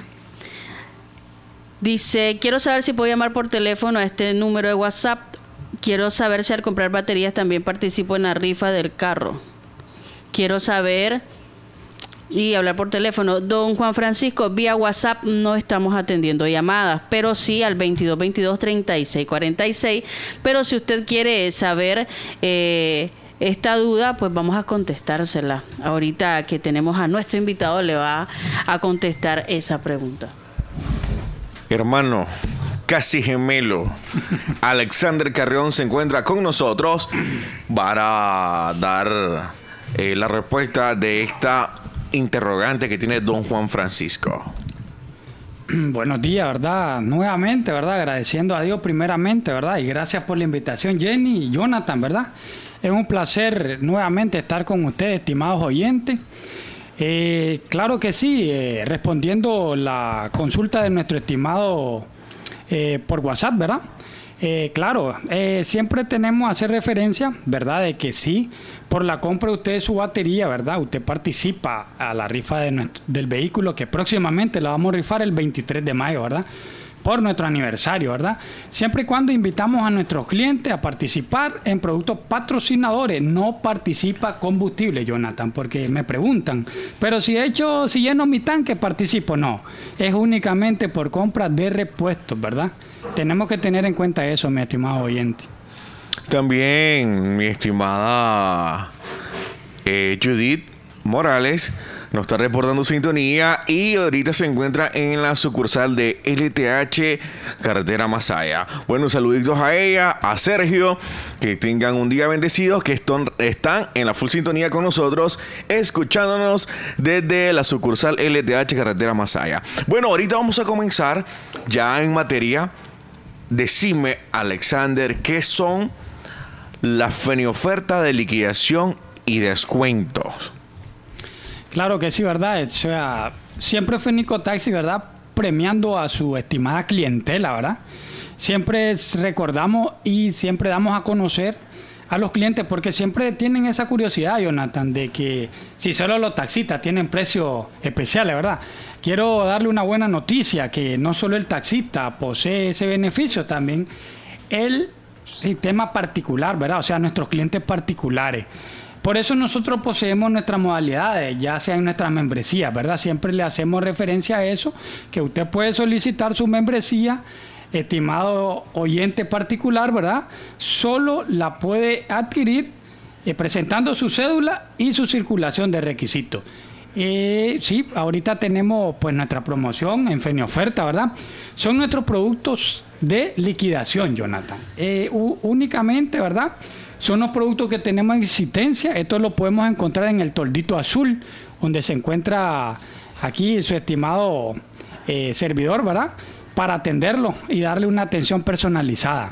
Dice: quiero saber si puedo llamar por teléfono a este número de WhatsApp. Quiero saber si al comprar baterías también participo en la rifa del carro. Quiero saber... Y hablar por teléfono. Don Juan Francisco, vía WhatsApp no estamos atendiendo llamadas, pero sí al veintidós veintidós treinta y seis cuarenta y seis. Pero si usted quiere saber eh, esta duda, pues vamos a contestársela. Ahorita que tenemos a nuestro invitado, le va a contestar esa pregunta.
Hermano, casi gemelo, Alexander Carrión se encuentra con nosotros para dar eh, la respuesta de esta interrogante que tiene don Juan Francisco.
Buenos días, ¿verdad? Nuevamente, ¿verdad? Agradeciendo a Dios primeramente, ¿verdad? Y gracias por la invitación, Jenny y Jonathan, ¿verdad? Es un placer nuevamente estar con ustedes, estimados oyentes. Eh, claro que sí, eh, respondiendo la consulta de nuestro estimado eh, por WhatsApp, ¿verdad? Eh, claro, eh, siempre tenemos que hacer referencia, ¿verdad? De que sí, por la compra de usted su batería, ¿verdad? Usted participa a la rifa de nuestro, del vehículo, que próximamente la vamos a rifar el veintitrés de mayo, ¿verdad? por nuestro aniversario, ¿verdad? Siempre y cuando invitamos a nuestros clientes a participar en productos patrocinadores. No participa combustible, Jonathan, porque me preguntan, pero si he hecho, si lleno mi tanque, participo. No, es únicamente por compra de repuestos, ¿verdad? Tenemos que tener en cuenta eso, mi estimado oyente.
También, mi estimada eh, Judith Morales nos está reportando sintonía y ahorita se encuentra en la sucursal de L T H Carretera Masaya. Bueno, saluditos a ella, a Sergio, que tengan un día bendecido, que están, están en la full sintonía con nosotros, escuchándonos desde la sucursal L T H Carretera Masaya. Bueno, ahorita vamos a comenzar ya en materia. Decime, Alexander, ¿qué son las feniofertas de liquidación y descuentos?
Claro que sí, ¿verdad? O sea, siempre Fenico Taxi, ¿verdad? Premiando a su estimada clientela, ¿verdad? Siempre recordamos y siempre damos a conocer a los clientes, porque siempre tienen esa curiosidad, Jonathan, de que si solo los taxistas tienen precios especiales, ¿verdad? Quiero darle una buena noticia, que no solo el taxista posee ese beneficio, también el sistema particular, ¿verdad? O sea, nuestros clientes particulares. Por eso nosotros poseemos nuestras modalidades, ya sea en nuestras membresías, ¿verdad? Siempre le hacemos referencia a eso, que usted puede solicitar su membresía, estimado oyente particular, ¿verdad? Solo la puede adquirir eh, presentando su cédula y su circulación de requisitos. Eh, sí, ahorita tenemos pues nuestra promoción en Fenioferta, ¿verdad? Son nuestros productos de liquidación, Jonathan. Eh, únicamente, ¿verdad? Son los productos que tenemos en existencia. Esto lo podemos encontrar en el Toldito Azul, donde se encuentra aquí su estimado eh, servidor, ¿verdad? Para atenderlo y darle una atención personalizada.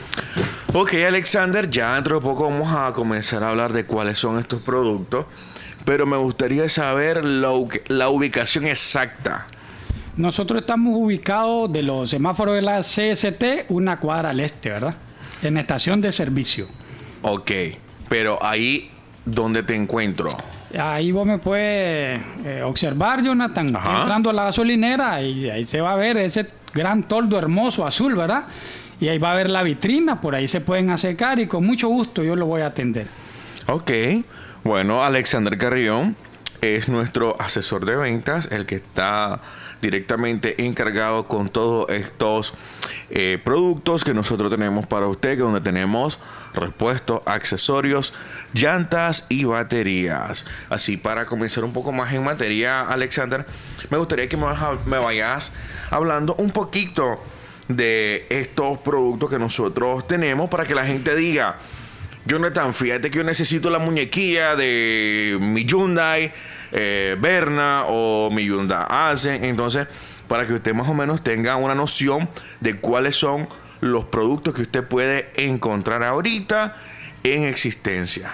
Ok, Alexander, ya dentro de poco vamos a comenzar a hablar de cuáles son estos productos, pero me gustaría saber la, la ubicación exacta.
Nosotros estamos ubicados de los semáforos de la C S T, una cuadra al este, ¿verdad? En estación de servicio.
Ok, pero ahí, ¿dónde te encuentro?
Ahí vos me puedes eh, observar, Jonathan. Está entrando a la gasolinera y ahí se va a ver ese gran toldo hermoso azul, ¿verdad? Y ahí va a ver la vitrina, por ahí se pueden acercar y con mucho gusto yo lo voy a atender.
Ok, bueno, Alexander Carrión es nuestro asesor de ventas, el que está directamente encargado con todos estos eh, productos que nosotros tenemos para usted, donde tenemos repuestos, accesorios, llantas y baterías. Así, para comenzar un poco más en materia, Alexander, me gustaría que me, me vayas hablando un poquito de estos productos que nosotros tenemos, para que la gente diga: Jonathan, fíjate que yo necesito la muñequilla de mi Hyundai eh, Verna o mi Hyundai Accent. Entonces, para que usted más o menos tenga una noción de cuáles son los productos que usted puede encontrar ahorita en existencia.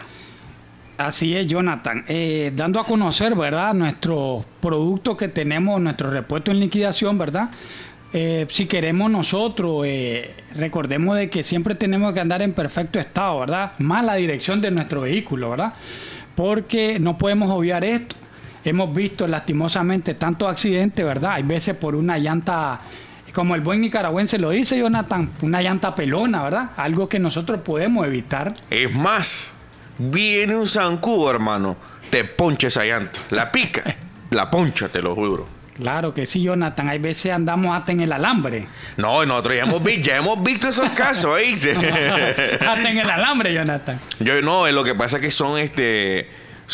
Así es, Jonathan. Eh, dando a conocer, ¿verdad?, nuestros productos que tenemos, nuestro repuesto en liquidación, ¿verdad? Eh, si queremos nosotros, eh, recordemos de que siempre tenemos que andar en perfecto estado, ¿verdad? Más la dirección de nuestro vehículo, ¿verdad? Porque no podemos obviar esto. Hemos visto lastimosamente tantos accidentes, ¿verdad? Hay veces por una llanta, como el buen nicaragüense lo dice, Jonathan, una llanta pelona, ¿verdad? Algo que nosotros podemos evitar.
Es más, viene un zancudo, hermano, te poncha esa llanta, la pica, la poncha, te lo juro.
Claro que sí, Jonathan. Hay veces andamos hasta en el alambre.
No, nosotros ya hemos, vi, ya hemos visto esos casos, ¿eh?
Hasta en el alambre, Jonathan.
Yo no, lo que pasa es que son este...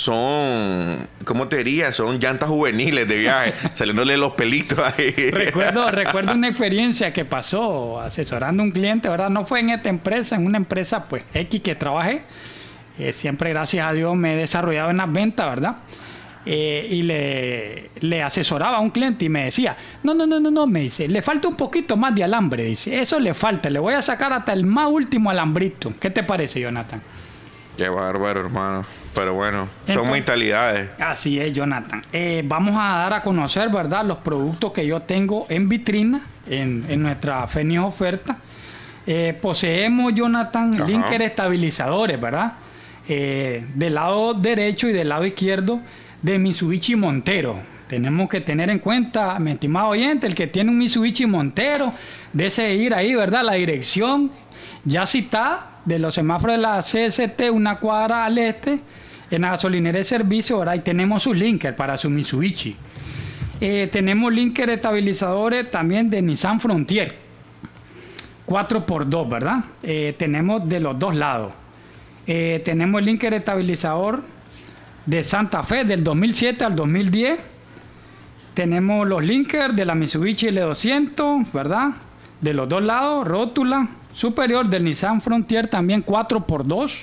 Son, ¿cómo te diría? Son llantas juveniles de viaje, saliéndole los pelitos ahí.
Recuerdo, recuerdo una experiencia que pasó asesorando a un cliente, ¿verdad? No fue en esta empresa, en una empresa pues X que trabajé. Eh, siempre, gracias a Dios, me he desarrollado en las ventas, ¿verdad? Eh, y le, le asesoraba a un cliente y me decía, no, no, no, no, no, me dice, le falta un poquito más de alambre, dice, eso le falta, le voy a sacar hasta el más último alambrito. ¿Qué te parece, Jonathan?
Qué bárbaro, hermano. Pero bueno, son
Entonces,
mentalidades.
Así es, Jonathan. Eh, vamos a dar a conocer, ¿verdad?, los productos que yo tengo en vitrina, en, en nuestra Fenio oferta. Eh, poseemos, Jonathan,
Ajá.
linker estabilizadores, ¿verdad? Eh, del lado derecho y del lado izquierdo de Mitsubishi Montero. Tenemos que tener en cuenta, mi estimado oyente, el que tiene un Mitsubishi Montero, de ese ir ahí, ¿verdad? La dirección ya citada de los semáforos de la C S T, una cuadra al este, en la gasolinera de servicio, ¿verdad? Y tenemos sus linkers para su Mitsubishi. Eh, tenemos linkers estabilizadores también de Nissan Frontier, cuatro por dos, ¿verdad? Eh, tenemos de los dos lados. Eh, tenemos el linker estabilizador de Santa Fe del dos mil siete al dos mil diez. Tenemos los linkers de la Mitsubishi L doscientos, ¿verdad? De los dos lados, rótula superior del Nissan Frontier también cuatro por dos.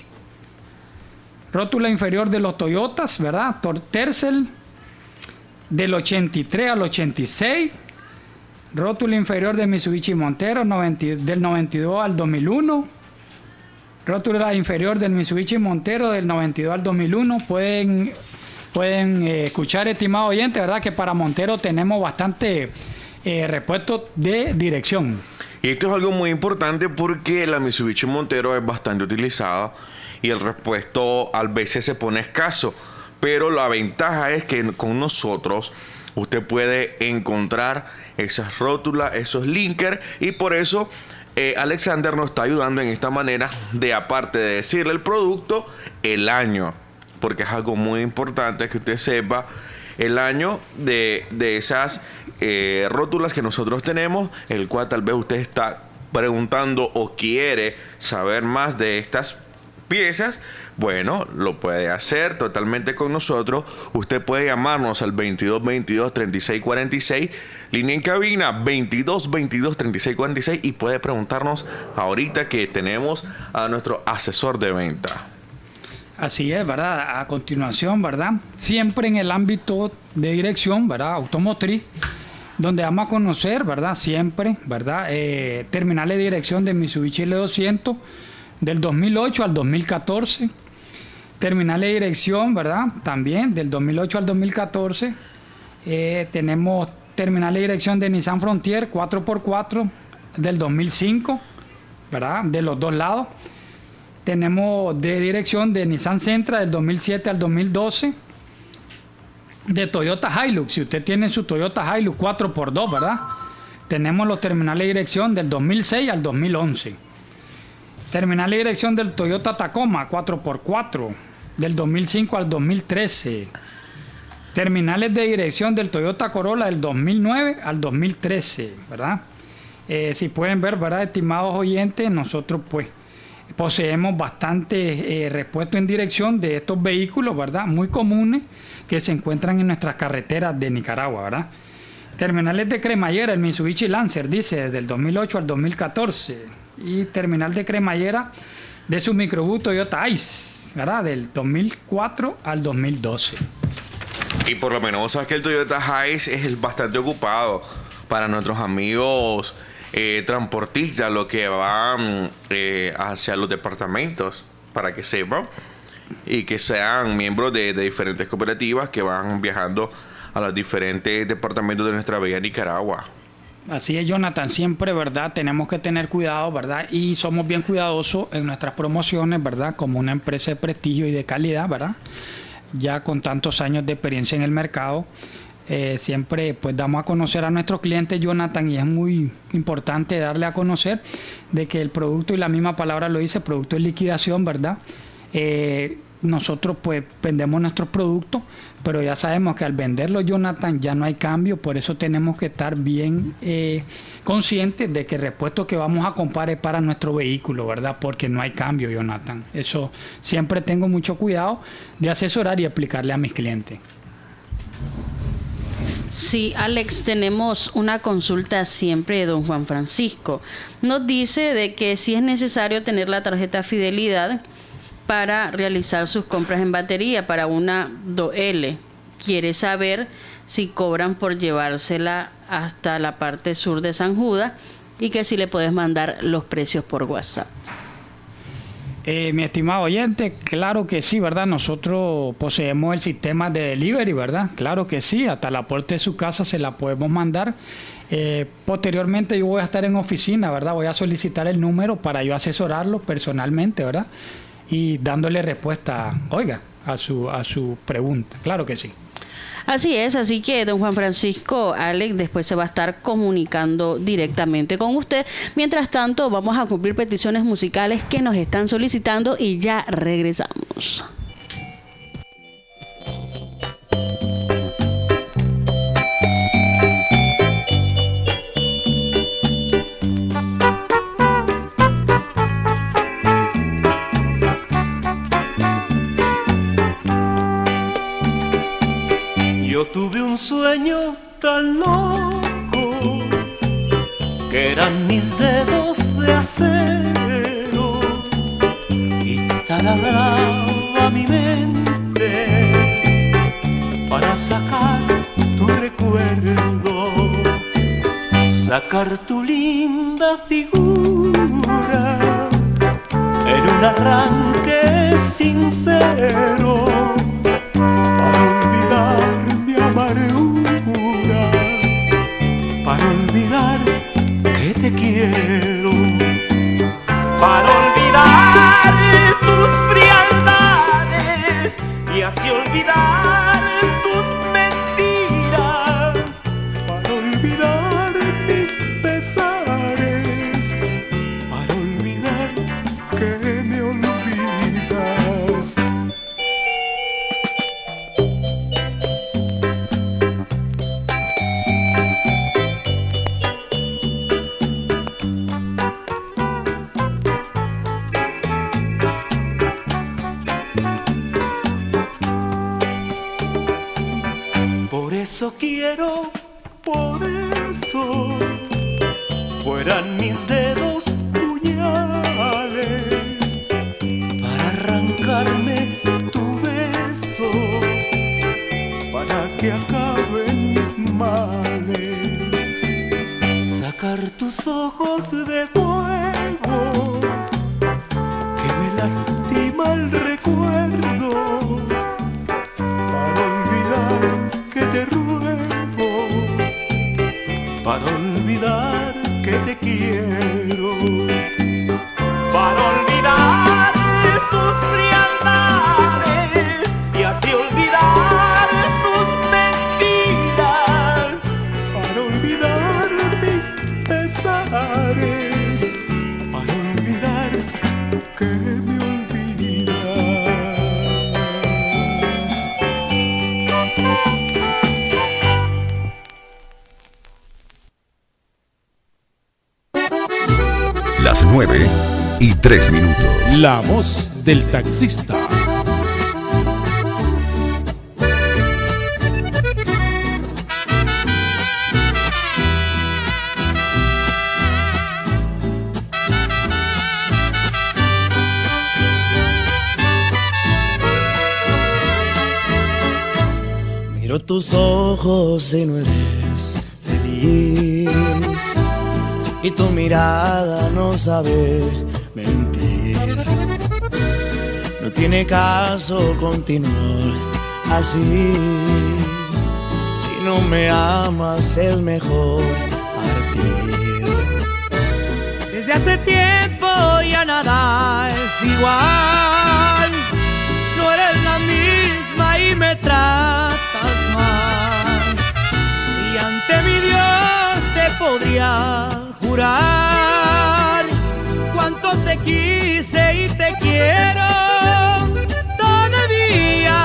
Rótula inferior de los Toyotas, ¿verdad? Tercel del ochenta y tres al ochenta y seis. Rótula inferior de Mitsubishi Montero noventa, del noventa y dos al dos mil uno. Rótula inferior del Mitsubishi Montero del noventa y dos al dos mil uno. Pueden, pueden eh, escuchar, estimado oyente, ¿verdad? Que para Montero tenemos bastante eh, repuestos de dirección.
Y esto es algo muy importante porque la Mitsubishi Montero es bastante utilizada y el repuesto a veces se pone escaso. Pero la ventaja es que con nosotros usted puede encontrar esas rótulas, esos linkers, y por eso eh, Alexander nos está ayudando en esta manera de, aparte de decirle el producto, el año, porque es algo muy importante que usted sepa el año de, de esas eh, rótulas que nosotros tenemos, el cual tal vez usted está preguntando o quiere saber más de estas piezas. Bueno, lo puede hacer totalmente con nosotros. Usted puede llamarnos al veintidós veintidós treinta y seis cuarenta y seis, línea en cabina veintidós veintidós treinta y seis cuarenta y seis, y puede preguntarnos ahorita que tenemos a nuestro asesor de venta.
Así es, ¿verdad? A continuación, ¿verdad? Siempre en el ámbito de dirección, ¿verdad? Automotriz, donde vamos a conocer, ¿verdad? Siempre, ¿verdad? Eh, terminales de dirección de Mitsubishi L doscientos del dos mil ocho al dos mil catorce. Terminales de dirección, ¿verdad? También del dos mil ocho al dos mil catorce. Eh, tenemos terminales de dirección de Nissan Frontier cuatro por cuatro del dos mil cinco, ¿verdad? De los dos lados. Tenemos de dirección de Nissan Sentra del dos mil siete al dos mil doce. De Toyota Hilux, si usted tiene su Toyota Hilux cuatro por dos, ¿verdad? Tenemos los terminales de dirección del dos mil seis al dos mil once. Terminal de dirección del Toyota Tacoma cuatro por cuatro del dos mil cinco al dos mil trece. Terminales de dirección del Toyota Corolla del dos mil nueve al dos mil trece, ¿verdad? Eh, si pueden ver, ¿verdad, estimados oyentes? Nosotros pues poseemos bastante eh, repuesto en dirección de estos vehículos, ¿verdad? Muy comunes que se encuentran en nuestras carreteras de Nicaragua, ¿verdad? Terminales de cremallera, el Mitsubishi Lancer, dice, desde el dos mil ocho al dos mil catorce. Y terminal de cremallera de su microbús Toyota Ice, ¿verdad? Del dos mil cuatro al dos mil doce.
Y por lo menos sabes que el Toyota Ice es bastante ocupado para nuestros amigos eh, transportistas, los que van eh, hacia los departamentos, para que sepan, y que sean miembros de, de diferentes cooperativas que van viajando a los diferentes departamentos de nuestra bella Nicaragua.
Así es, Jonathan, siempre, ¿verdad? Tenemos que tener cuidado, ¿verdad? Y somos bien cuidadosos en nuestras promociones, ¿verdad? Como una empresa de prestigio y de calidad, ¿verdad? Ya con tantos años de experiencia en el mercado, eh, siempre pues damos a conocer a nuestros clientes, Jonathan, y es muy importante darle a conocer de que el producto, y la misma palabra lo dice, producto de liquidación, ¿verdad? Eh, nosotros pues vendemos nuestros productos, pero ya sabemos que al venderlo, Jonathan, ya no hay cambio. Por eso tenemos que estar bien eh, conscientes de que el repuesto que vamos a comprar es para nuestro vehículo, ¿verdad? Porque no hay cambio, Jonathan. Eso siempre tengo mucho cuidado de asesorar y explicarle a mis clientes.
Sí, Alex, tenemos una consulta siempre de don Juan Francisco. Nos dice de que si es necesario tener la tarjeta Fidelidad para realizar sus compras en batería para una dos L. Quiere saber si cobran por llevársela hasta la parte sur de San Judas y que si le puedes mandar los precios por WhatsApp.
Eh, mi estimado oyente, claro que sí, ¿verdad? Nosotros poseemos el sistema de delivery, ¿verdad? Claro que sí, hasta la puerta de su casa se la podemos mandar. Eh, posteriormente yo voy a estar en oficina, ¿verdad? Voy a solicitar el número para yo asesorarlo personalmente, ¿verdad? Y dándole respuesta, oiga, a su, a su pregunta. Claro que sí.
Así es, así que don Juan Francisco, Alex, después se va a estar comunicando directamente con usted. Mientras tanto, vamos a cumplir peticiones musicales que nos están solicitando y ya regresamos.
Yo tuve un sueño tan loco que eran mis dedos de acero y taladraba mi mente para sacar tu recuerdo, sacar tu linda figura en un arranque sincero para olvidar amargura, para olvidar que te quiero, para olvidar tus frialdades y así olvidar tus mentiras, para olvidar mis pesares, para olvidar que me olvidas. Eso quiero, por eso fueran mis dedos puñales para arrancarme tu beso, para que acaben mis males, sacar tus ojos de fuego que me lastima el recuerdo, para olvidar que te ruego, para olvidar que te quiero, para olvidar tus frialdades y así olvidar tus mentiras, para olvidar mis pesares, para olvidar que me
Las nueve y tres minutos. La voz del taxista.
Miro tus ojos y no eres feliz, y tu mirada no sabe mentir. No tiene caso continuar así. Si no me amas es mejor partir. Desde hace tiempo ya nada es igual. No eres la misma y me tratas mal. Y ante mi Dios te podría jurar cuánto te quise y te quiero todavía.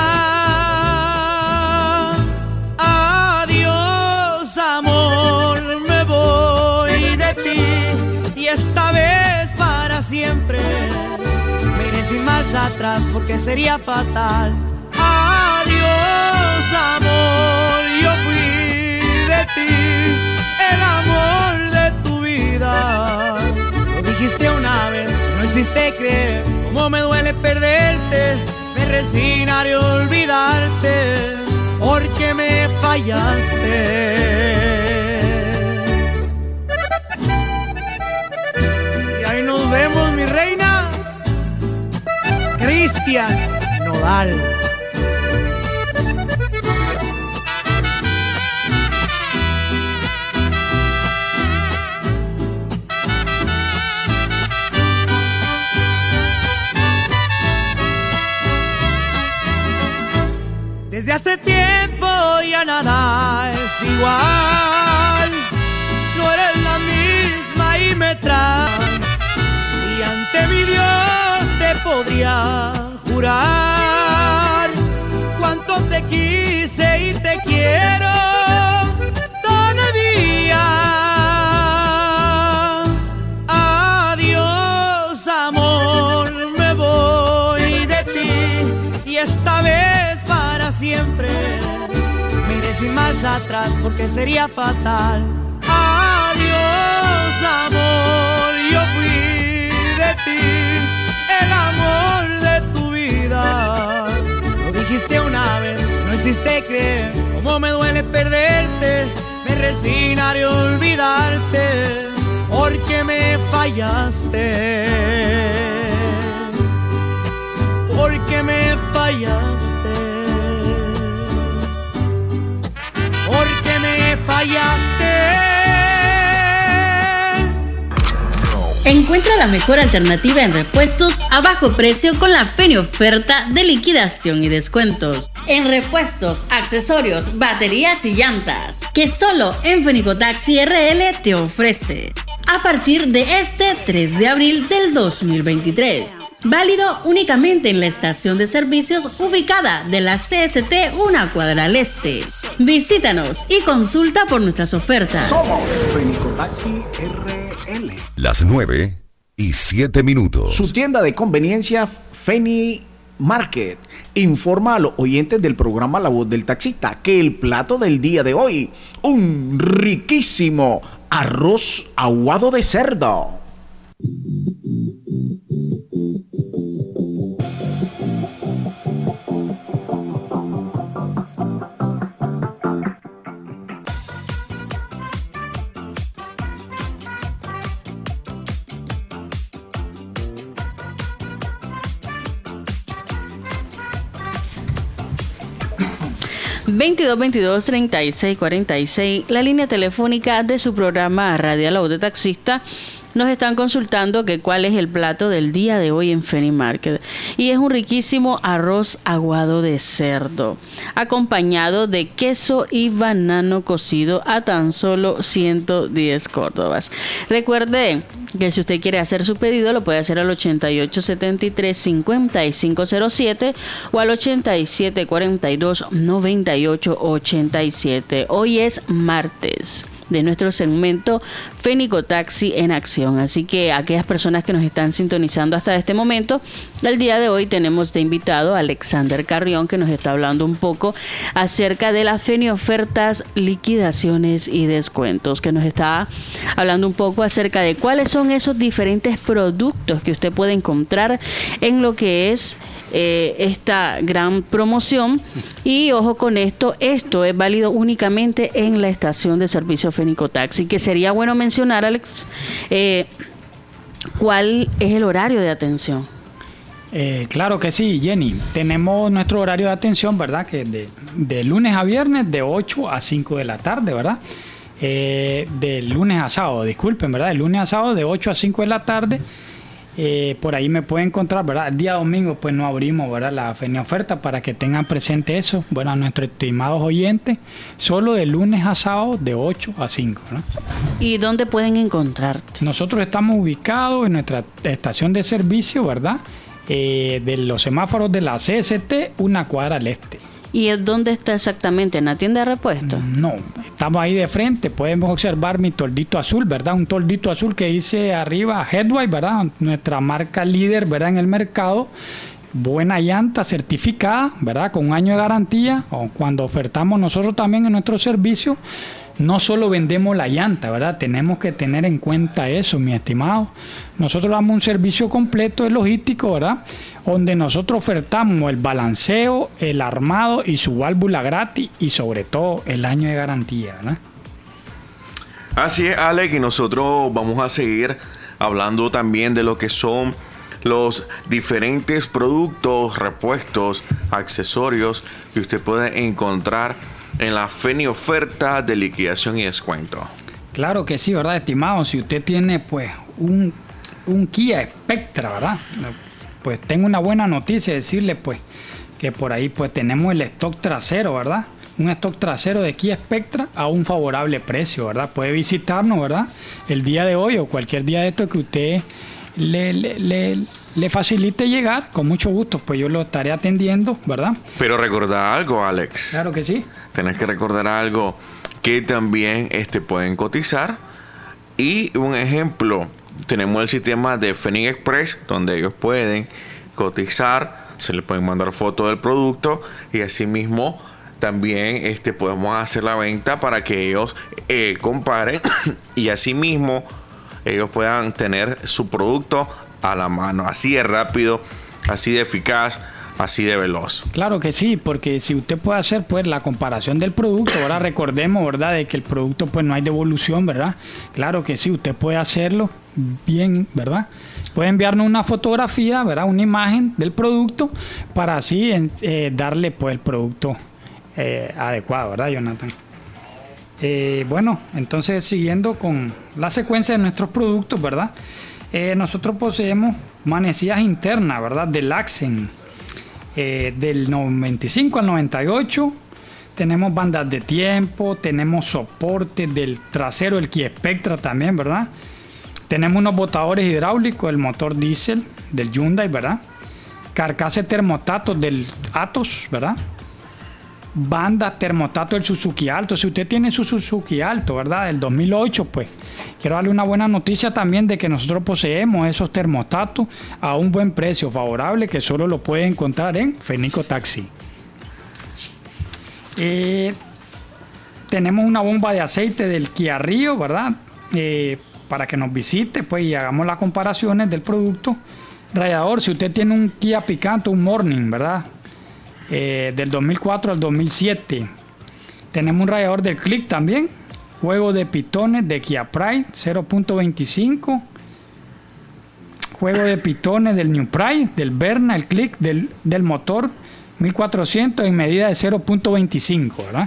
Adiós, amor, me voy de ti y esta vez para siempre. Me iré sin marcha atrás porque sería fatal. Adiós, amor, yo fui de ti, el amor de tu vida. Lo dijiste una vez, no hiciste creer cómo me duele perderte. Me resignaré a olvidarte porque me fallaste. Y ahí nos vemos, mi reina. Cristian Nodal. Desde hace tiempo ya nada es igual. No eres la misma y me traes. Y ante mi Dios te podría jurar cuánto te quise y te quiero todavía. Adiós, amor, me voy de ti y esta vez para siempre. Me iré sin marcha atrás porque sería fatal. Adiós, amor, yo fui de ti, el amor de tu vida. Lo dijiste una vez, no hiciste creer cómo me duele perderte. Me resignaré a olvidarte porque me fallaste, porque me fallaste, porque me fallaste.
Encuentra la mejor alternativa en repuestos a bajo precio con la Feni oferta de liquidación y descuentos. En repuestos, accesorios, baterías y llantas, que solo en Fenicotaxi R L te ofrece. A partir de este tres de abril del dos mil veintitrés. Válido únicamente en la estación de servicios ubicada de la C S T una cuadra al este. Visítanos y consulta por nuestras ofertas.
Somos Fenicotaxi R L.
Las nueve y siete minutos.
Su tienda de conveniencia Feni Market informa a los oyentes del programa La Voz del Taxista que el plato del día de hoy, un riquísimo arroz aguado de cerdo.
veintidós veintidós treinta y seis cuarenta y seis, la línea telefónica de su programa Radial La Voz de Taxista. Nos están consultando que cuál es el plato del día de hoy en Feni Market. Y es un riquísimo arroz aguado de cerdo, acompañado de queso y banano cocido a tan solo ciento diez córdobas. Recuerde que si usted quiere hacer su pedido, lo puede hacer al ochenta y ocho setenta y tres cincuenta y cinco cero siete o al ochenta y siete cuarenta y dos noventa y ocho ochenta y siete. Hoy es martes de nuestro segmento Fenicotaxi en acción. Así que aquellas personas que nos están sintonizando hasta este momento, el día de hoy tenemos de invitado a Alexander Carrión, que nos está hablando un poco acerca de las Feni ofertas, liquidaciones y descuentos, que nos está hablando un poco acerca de cuáles son esos diferentes productos que usted puede encontrar en lo que es eh, esta gran promoción. Y ojo con esto, esto es válido únicamente en la estación de servicio Fenicotaxi, que sería bueno mencionar, Alex, eh, ¿cuál es el horario de atención?
Eh, claro que sí, Jenny. Tenemos nuestro horario de atención, ¿verdad? Que de, de lunes a viernes de ocho a cinco de la tarde, ¿verdad? Eh, de lunes a sábado, disculpen, ¿verdad? De lunes a sábado de ocho a cinco de la tarde. Eh, por ahí me pueden encontrar, ¿verdad? El día domingo pues no abrimos, ¿verdad? La Feni oferta, para que tengan presente eso, bueno, a nuestros estimados oyentes, solo de lunes a sábado de ocho a cinco, ¿no?
¿Y dónde pueden encontrarte?
Nosotros estamos ubicados en nuestra estación de servicio, ¿verdad? Eh, de los semáforos de la C S T, una cuadra al este.
¿Y dónde está exactamente? ¿En la tienda de repuestos?
No, estamos ahí de frente. Podemos observar mi toldito azul, ¿verdad? Un toldito azul que dice arriba Headway, ¿verdad? Nuestra marca líder, ¿verdad? En el mercado. Buena llanta certificada, ¿verdad? Con un año de garantía. O cuando ofertamos nosotros también en nuestro servicio, no solo vendemos la llanta, ¿verdad? Tenemos que tener en cuenta eso, mi estimado. Nosotros damos un servicio completo de logístico, ¿verdad? Donde nosotros ofertamos el balanceo, el armado y su válvula gratis, y sobre todo el año de garantía, ¿verdad?
Así es, Alex, y nosotros vamos a seguir hablando también de lo que son los diferentes productos, repuestos, accesorios que usted puede encontrar en la Feni oferta de liquidación y descuento.
Claro que sí, ¿verdad, estimado? Si usted tiene pues un, un Kia Spectra, ¿verdad? Pues tengo una buena noticia, decirle pues que por ahí pues tenemos el stock trasero, ¿verdad? un stock trasero de Kia Spectra a un favorable precio, ¿verdad? Puede visitarnos, ¿verdad? El día de hoy o cualquier día de esto que usted le, le, le, le facilite llegar, con mucho gusto, pues yo lo estaré atendiendo, ¿verdad?
Pero recordar algo, Alex.
Claro que sí.
Tenés que recordar algo, que también este, pueden cotizar. Y un ejemplo, tenemos el sistema de Phoenix Express, donde ellos pueden cotizar, se les pueden mandar fotos del producto y asimismo también este, podemos hacer la venta para que ellos eh, comparen y asimismo ellos puedan tener su producto a la mano. Así de rápido, así de eficaz, así de veloz.
Claro que sí, porque si usted puede hacer pues la comparación del producto, ahora recordemos, ¿verdad?, de que el producto pues no hay devolución, ¿verdad? Claro que sí, usted puede hacerlo bien, ¿verdad? Puede enviarnos una fotografía, ¿verdad?, una imagen del producto para así eh, darle pues el producto eh, adecuado, ¿verdad, Jonathan? Eh, bueno, entonces siguiendo con la secuencia de nuestros productos, ¿verdad? Eh, nosotros poseemos manecillas internas, ¿verdad?, del Accent. Eh, del noventa y cinco al noventa y ocho tenemos bandas de tiempo, tenemos soporte del trasero, el Kia Spectra también, ¿verdad? Tenemos unos botadores hidráulicos, el motor diésel del Hyundai, ¿verdad? Carcasa termostatos del Atos, ¿verdad? Banda termostato del Suzuki Alto. Si usted tiene su Suzuki Alto, ¿verdad?, del dos mil ocho, pues quiero darle una buena noticia también de que nosotros poseemos esos termostatos a un buen precio favorable que solo lo puede encontrar en Fenico Taxi. Eh, tenemos una bomba de aceite del Kia Rio, ¿verdad? Eh, para que nos visite pues y hagamos las comparaciones del producto. Radiador, si usted tiene un Kia Picanto, un Morning, ¿verdad?, Eh, del dos mil cuatro al dos mil siete. Tenemos un radiador del Click también. Juego de pitones de Kia Pride cero punto veinticinco. Juego de pitones del New Pride, del Verna, el Click del, del motor mil cuatrocientos en medida de cero punto veinticinco, ¿verdad?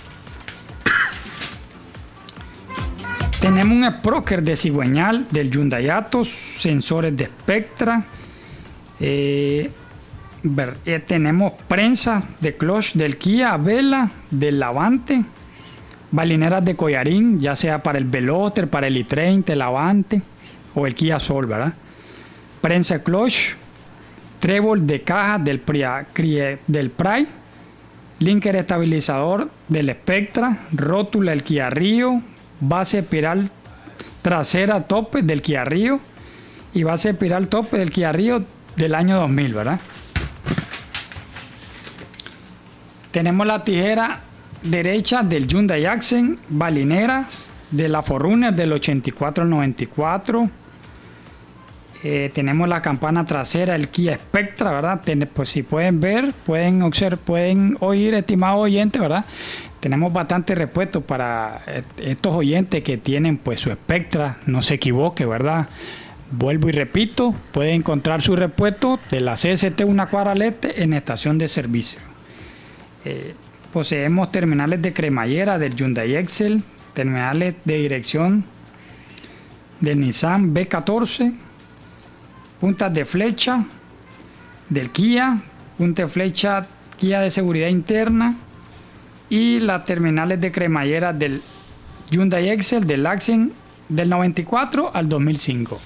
Tenemos un sprocker de cigüeñal del Hyundai Atos, sensores de Spectra. Eh, Ver, eh, tenemos prensa de clutch del Kia, vela del Avante, balineras de collarín, ya sea para el Veloster, para el i treinta, el Avante o el Kia Soul, ¿verdad? Prensa clutch, trébol de caja del, Pria, del Pride, linker estabilizador del Spectra, rótula del Kia Rio, base espiral trasera tope del Kia Rio y base espiral tope del Kia Rio del año dos mil, ¿verdad? Tenemos la tijera derecha del Hyundai Accent, balinera de la cuatro runner del ochenta y cuatro al noventa y cuatro. Eh, tenemos la campana trasera, el Kia Spectra, ¿verdad? Ten, pues si pueden ver, pueden observar, pueden oír, estimados oyentes, ¿verdad? Tenemos bastante repuestos para estos oyentes que tienen pues su Spectra, no se equivoque, ¿verdad? Vuelvo y repito, puede encontrar su repuesto de la C S T una cuadra al este en estación de servicio. Eh, poseemos terminales de cremallera del Hyundai Excel, terminales de dirección del Nissan B catorce, puntas de flecha del Kia, punta de flecha Kia de seguridad interna y las terminales de cremallera del Hyundai Excel del Accent del noventa y cuatro al dos mil cinco.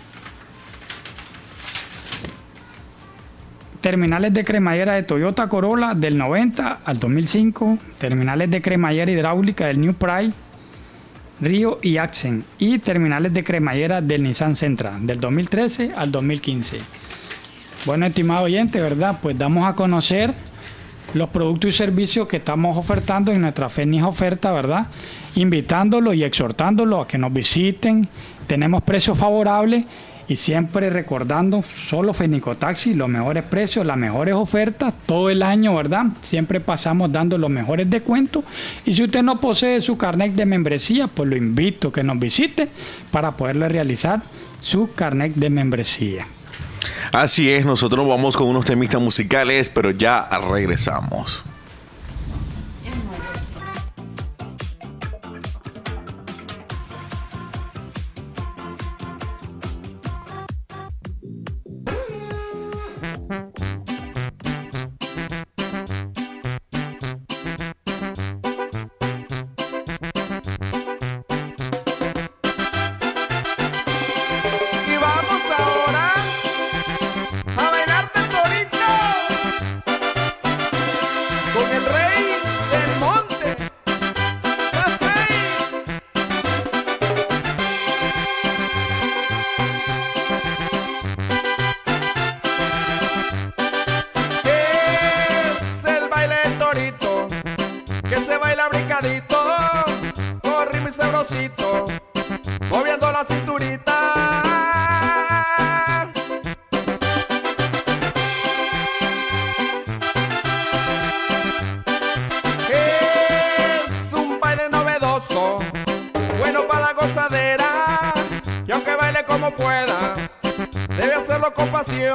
Terminales de cremallera de Toyota Corolla del noventa al dos mil cinco, terminales de cremallera hidráulica del New Pride, Rio y Accent, y terminales de cremallera del Nissan Sentra del dos mil trece al dos mil quince. Bueno, estimado oyente, ¿verdad? Pues damos a conocer los productos y servicios que estamos ofertando en nuestra Fenix Oferta, ¿verdad? Invitándolo y exhortándolo a que nos visiten. Tenemos precios favorables. Y siempre recordando, solo Fenico Taxi, los mejores precios, las mejores ofertas, todo el año, ¿verdad? Siempre pasamos dando los mejores descuentos. Y si usted no posee su carnet de membresía, pues lo invito a que nos visite para poderle realizar su carnet de membresía.
Así es, nosotros vamos con unos temistas musicales, pero ya regresamos.
sabrosito, moviendo la cinturita. Es un baile novedoso, bueno para la gozadera, y aunque baile como pueda, debe hacerlo con pasión.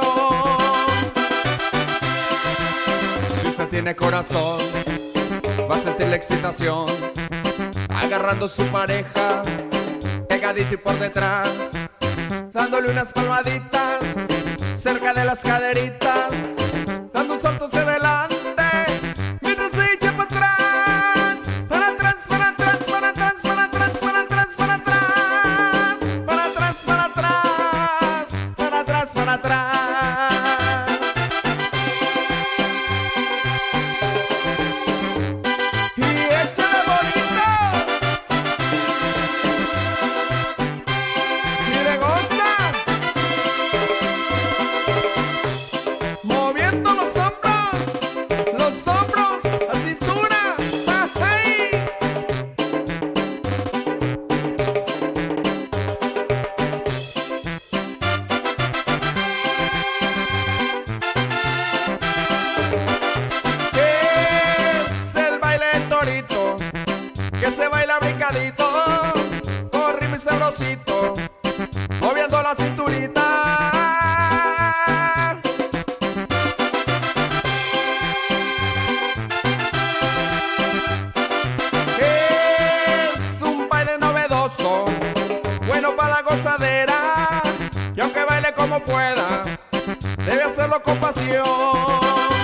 Si usted tiene corazón, va a sentir la excitación, agarrando su pareja, pegadito y por detrás, dándole unas palmaditas, cerca de las caderitas, dando saltos hacia adelante, mientras se echa para atrás, para atrás, para atrás, para atrás, para atrás, para atrás, para atrás, para atrás, para atrás, para atrás, para atrás. Que se baila brincadito, con ritmo y sabrosito, moviendo la cinturita. Es un baile novedoso, bueno para la gozadera, y aunque baile como pueda, debe hacerlo con pasión.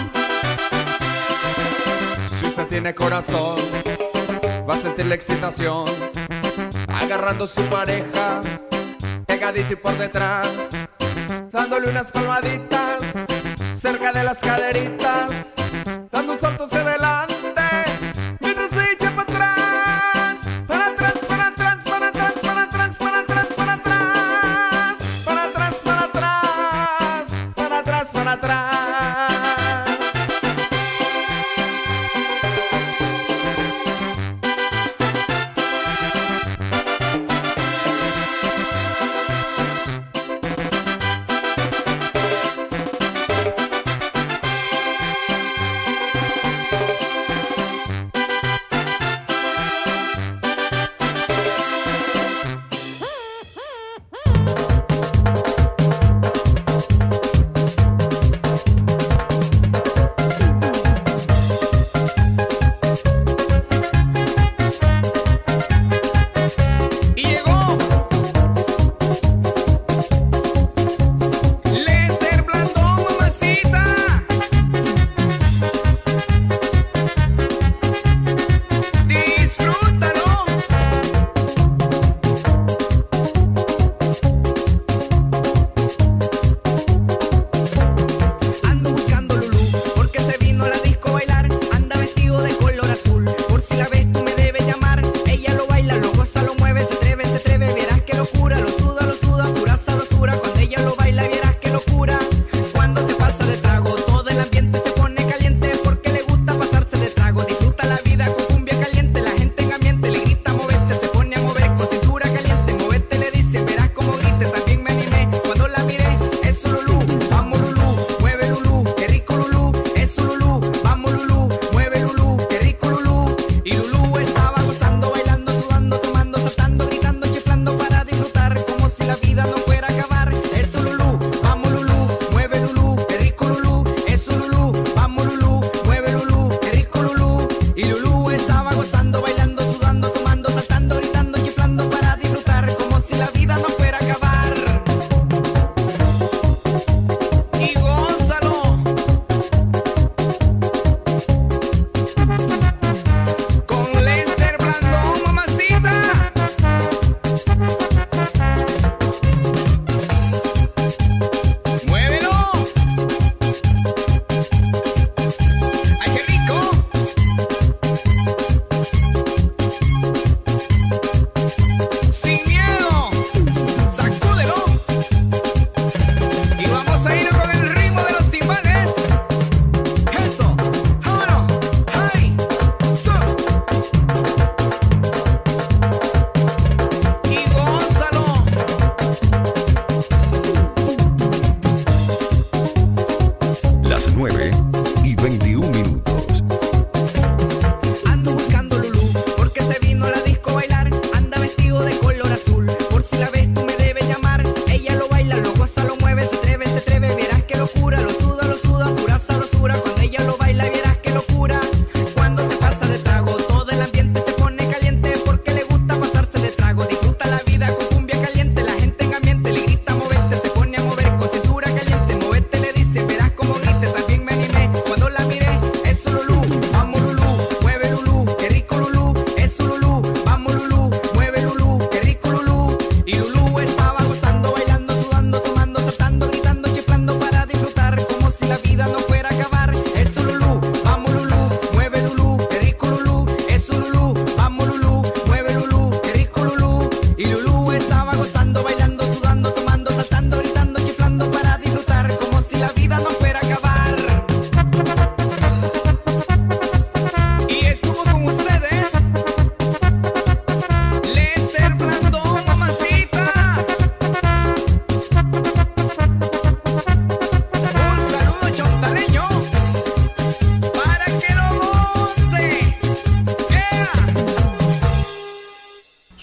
Si usted tiene corazón, va a sentir la excitación, agarrando su pareja, pegadito y por detrás, dándole unas palmaditas, cerca de las caderitas, dando un salto hacia adelante, mientras se echa para atrás, para atrás, para atrás, para atrás, para atrás, para atrás, para atrás, para atrás, para atrás, para atrás, para atrás.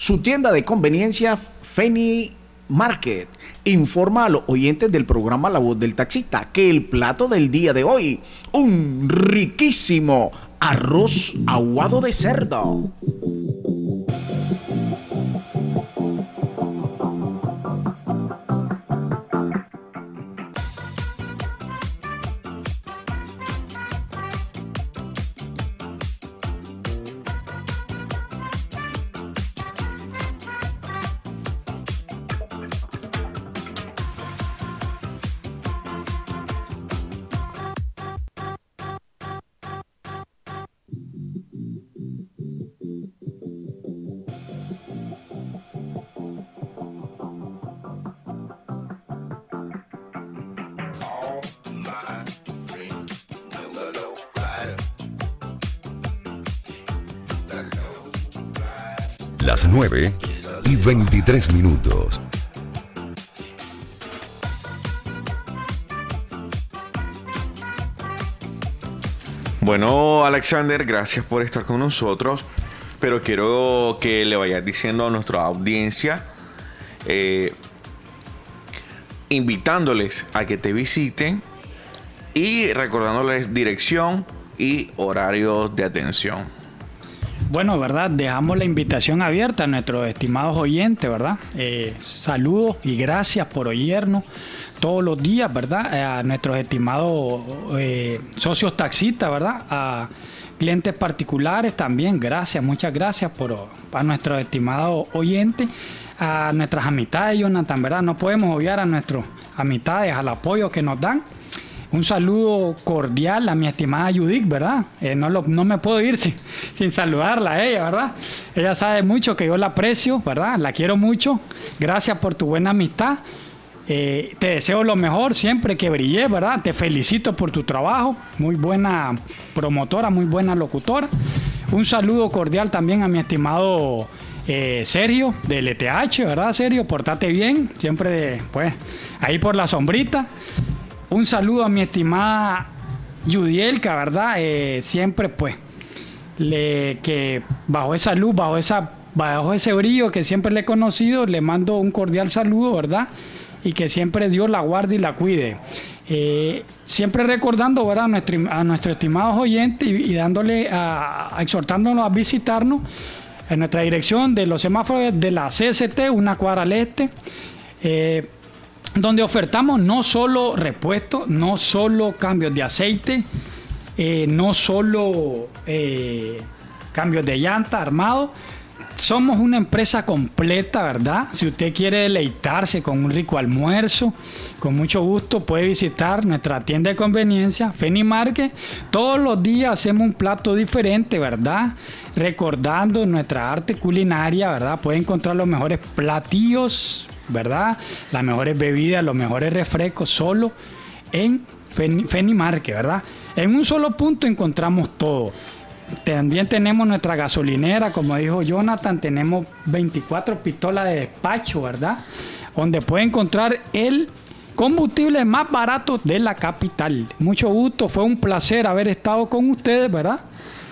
su tienda de conveniencia Feni Market informa a los oyentes del programa La Voz del Taxista que el plato del día de hoy, un riquísimo arroz aguado de cerdo.
Las nueve y veintitrés minutos.
Bueno, Alexander, gracias por estar con nosotros, pero quiero que le vayas diciendo a nuestra audiencia, eh, invitándoles a que te visiten y recordándoles dirección y horarios de atención.
Bueno, ¿verdad? Dejamos la invitación abierta a nuestros estimados oyentes, ¿verdad? Eh, saludos y gracias por oírnos todos los días, ¿verdad? Eh, a nuestros estimados eh, socios taxistas, ¿verdad? A clientes particulares también, gracias, muchas gracias por a nuestros estimados oyentes, a nuestras amistades, Jonathan, ¿verdad? No podemos obviar a nuestras amistades, al apoyo que nos dan. Un saludo cordial a mi estimada Judith, ¿verdad? Eh, no, lo, no me puedo ir sin, sin saludarla a ella, ¿verdad? Ella sabe mucho que yo la aprecio, ¿verdad? La quiero mucho. Gracias por tu buena amistad. Eh, te deseo lo mejor siempre, que brille, ¿verdad? Te felicito por tu trabajo. Muy buena promotora, muy buena locutora. Un saludo cordial también a mi estimado eh, Sergio del E T H, ¿verdad, Sergio? Portate bien, siempre, pues, ahí por la sombrita. Un saludo a mi estimada Yudielka, ¿verdad? Eh, siempre, pues, le, que bajo esa luz, bajo, esa, bajo ese brillo que siempre le he conocido, le mando un cordial saludo, ¿verdad? Y que siempre Dios la guarde y la cuide. Eh, siempre recordando, ¿verdad? A, nuestro, a nuestros estimados oyentes y, y dándole, a, a, exhortándonos a visitarnos en nuestra dirección de los semáforos de la C S T, una cuadra al este. Eh, donde ofertamos no solo repuestos, no solo cambios de aceite, eh, no solo eh, cambios de llanta armado. Somos una empresa completa, ¿verdad? Si usted quiere deleitarse con un rico almuerzo, con mucho gusto puede visitar nuestra tienda de conveniencia, Feni Market. Todos los días hacemos un plato diferente, ¿verdad? Recordando nuestra arte culinaria, ¿verdad? Puede encontrar los mejores platillos, ¿verdad? Las mejores bebidas, los mejores refrescos, solo en Feni, Feni Market, ¿verdad? En un solo punto encontramos todo. También tenemos nuestra gasolinera, como dijo Jonathan, tenemos veinticuatro pistolas de despacho, ¿verdad? Donde puede encontrar el combustible más barato de la capital. Mucho gusto, fue un placer haber estado con ustedes, ¿verdad?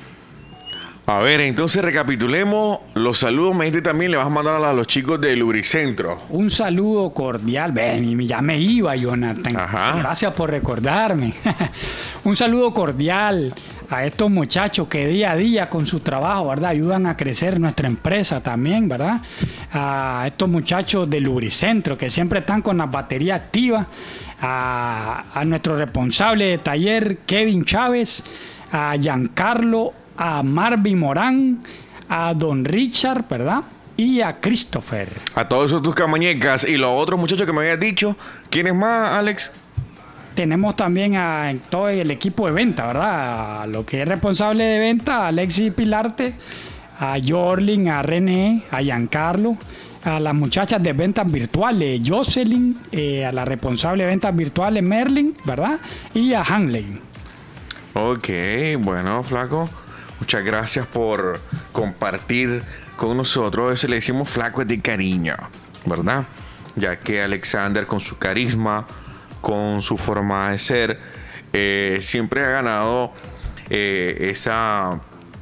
A ver, entonces recapitulemos los saludos. Me dijiste también, le vas a mandar a los chicos de Lubricentro.
Un saludo cordial. Ven, ya me iba, Jonathan. Ajá. Gracias por recordarme. Un saludo cordial a estos muchachos que día a día con su trabajo, ¿verdad? Ayudan a crecer nuestra empresa también, ¿verdad? A estos muchachos de Lubricentro que siempre están con las baterías activas. A, a nuestro responsable de taller, Kevin Chávez. A Giancarlo, a Marvin Morán, a Don Richard, ¿verdad? Y a Christopher.
A todos esos tus camañecas y los otros muchachos que me habías dicho. ¿Quiénes más, Alex?
Tenemos también a todo el equipo de venta, ¿verdad? A lo que es responsable de venta, a Alexis Pilarte, a Jorlin, a René, a Giancarlo, a las muchachas de ventas virtuales, Jocelyn, eh, a la responsable de ventas virtuales, Merlin, ¿verdad? Y a Hanley.
Ok, bueno, flaco. Muchas gracias por compartir con nosotros. Ese le decimos flaco de cariño, ¿verdad? Ya que Alexander, con su carisma, con su forma de ser, eh, siempre ha ganado eh, esa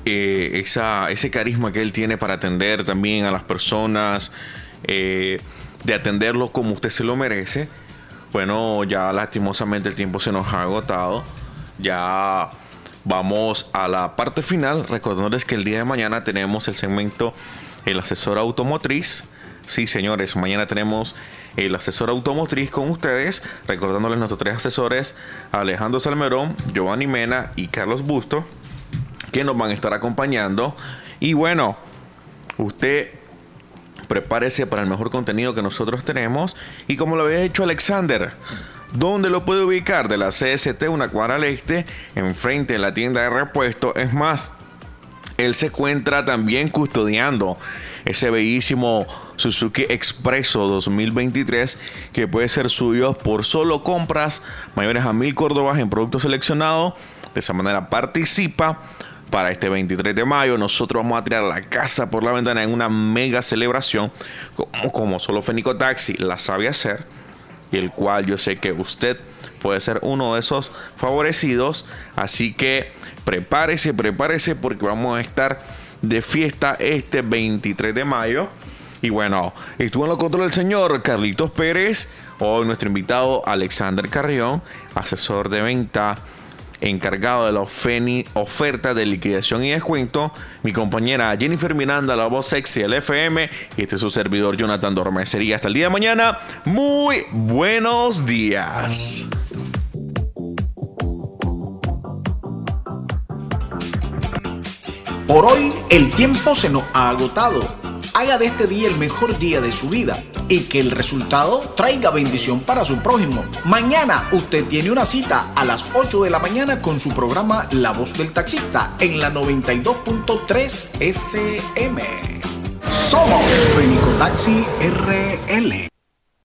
eh, esa, ese carisma que él tiene para atender también a las personas, eh, de atenderlos como usted se lo merece. Bueno, ya lastimosamente el tiempo se nos ha agotado. Ya vamos a la parte final, recordándoles que el día de mañana tenemos el segmento El Asesor Automotriz. Sí, señores, mañana tenemos el Asesor Automotriz con ustedes, recordándoles nuestros tres asesores, Alejandro Salmerón, Giovanni Mena y Carlos Busto, que nos van a estar acompañando. Y bueno, usted prepárese para el mejor contenido que nosotros tenemos. Y como lo había hecho Alexander, ¿dónde lo puede ubicar? De la C S T, una cuadra al este, enfrente de la tienda de repuesto. Es más, él se encuentra también custodiando ese bellísimo Suzuki Expresso dos mil veintitrés, que puede ser suyo por solo compras mayores a mil córdobas en productos seleccionados. De esa manera participa para este veintitrés de mayo. Nosotros vamos a tirar la casa por la ventana en una mega celebración, como, como solo Fénico Taxi la sabe hacer, y el cual yo sé que usted puede ser uno de esos favorecidos. Así que prepárese, prepárese, porque vamos a estar de fiesta este veintitrés de mayo. Y bueno, estuvo en los controles el señor Carlitos Pérez. Hoy nuestro invitado Alexander Carrión, asesor de venta, encargado de la oferta de liquidación y descuento. Mi compañera Jennifer Miranda, la voz sexy del F M. Y este es su servidor Jonathan Dorme. Sería hasta el día de mañana. Muy buenos días.
Por hoy el tiempo se nos ha agotado. Haga de este día el mejor día de su vida y que el resultado traiga bendición para su prójimo. Mañana usted tiene una cita a las ocho de la mañana con su programa La Voz del Taxista en la noventa y dos punto tres F M. Somos Fénico Taxi R L.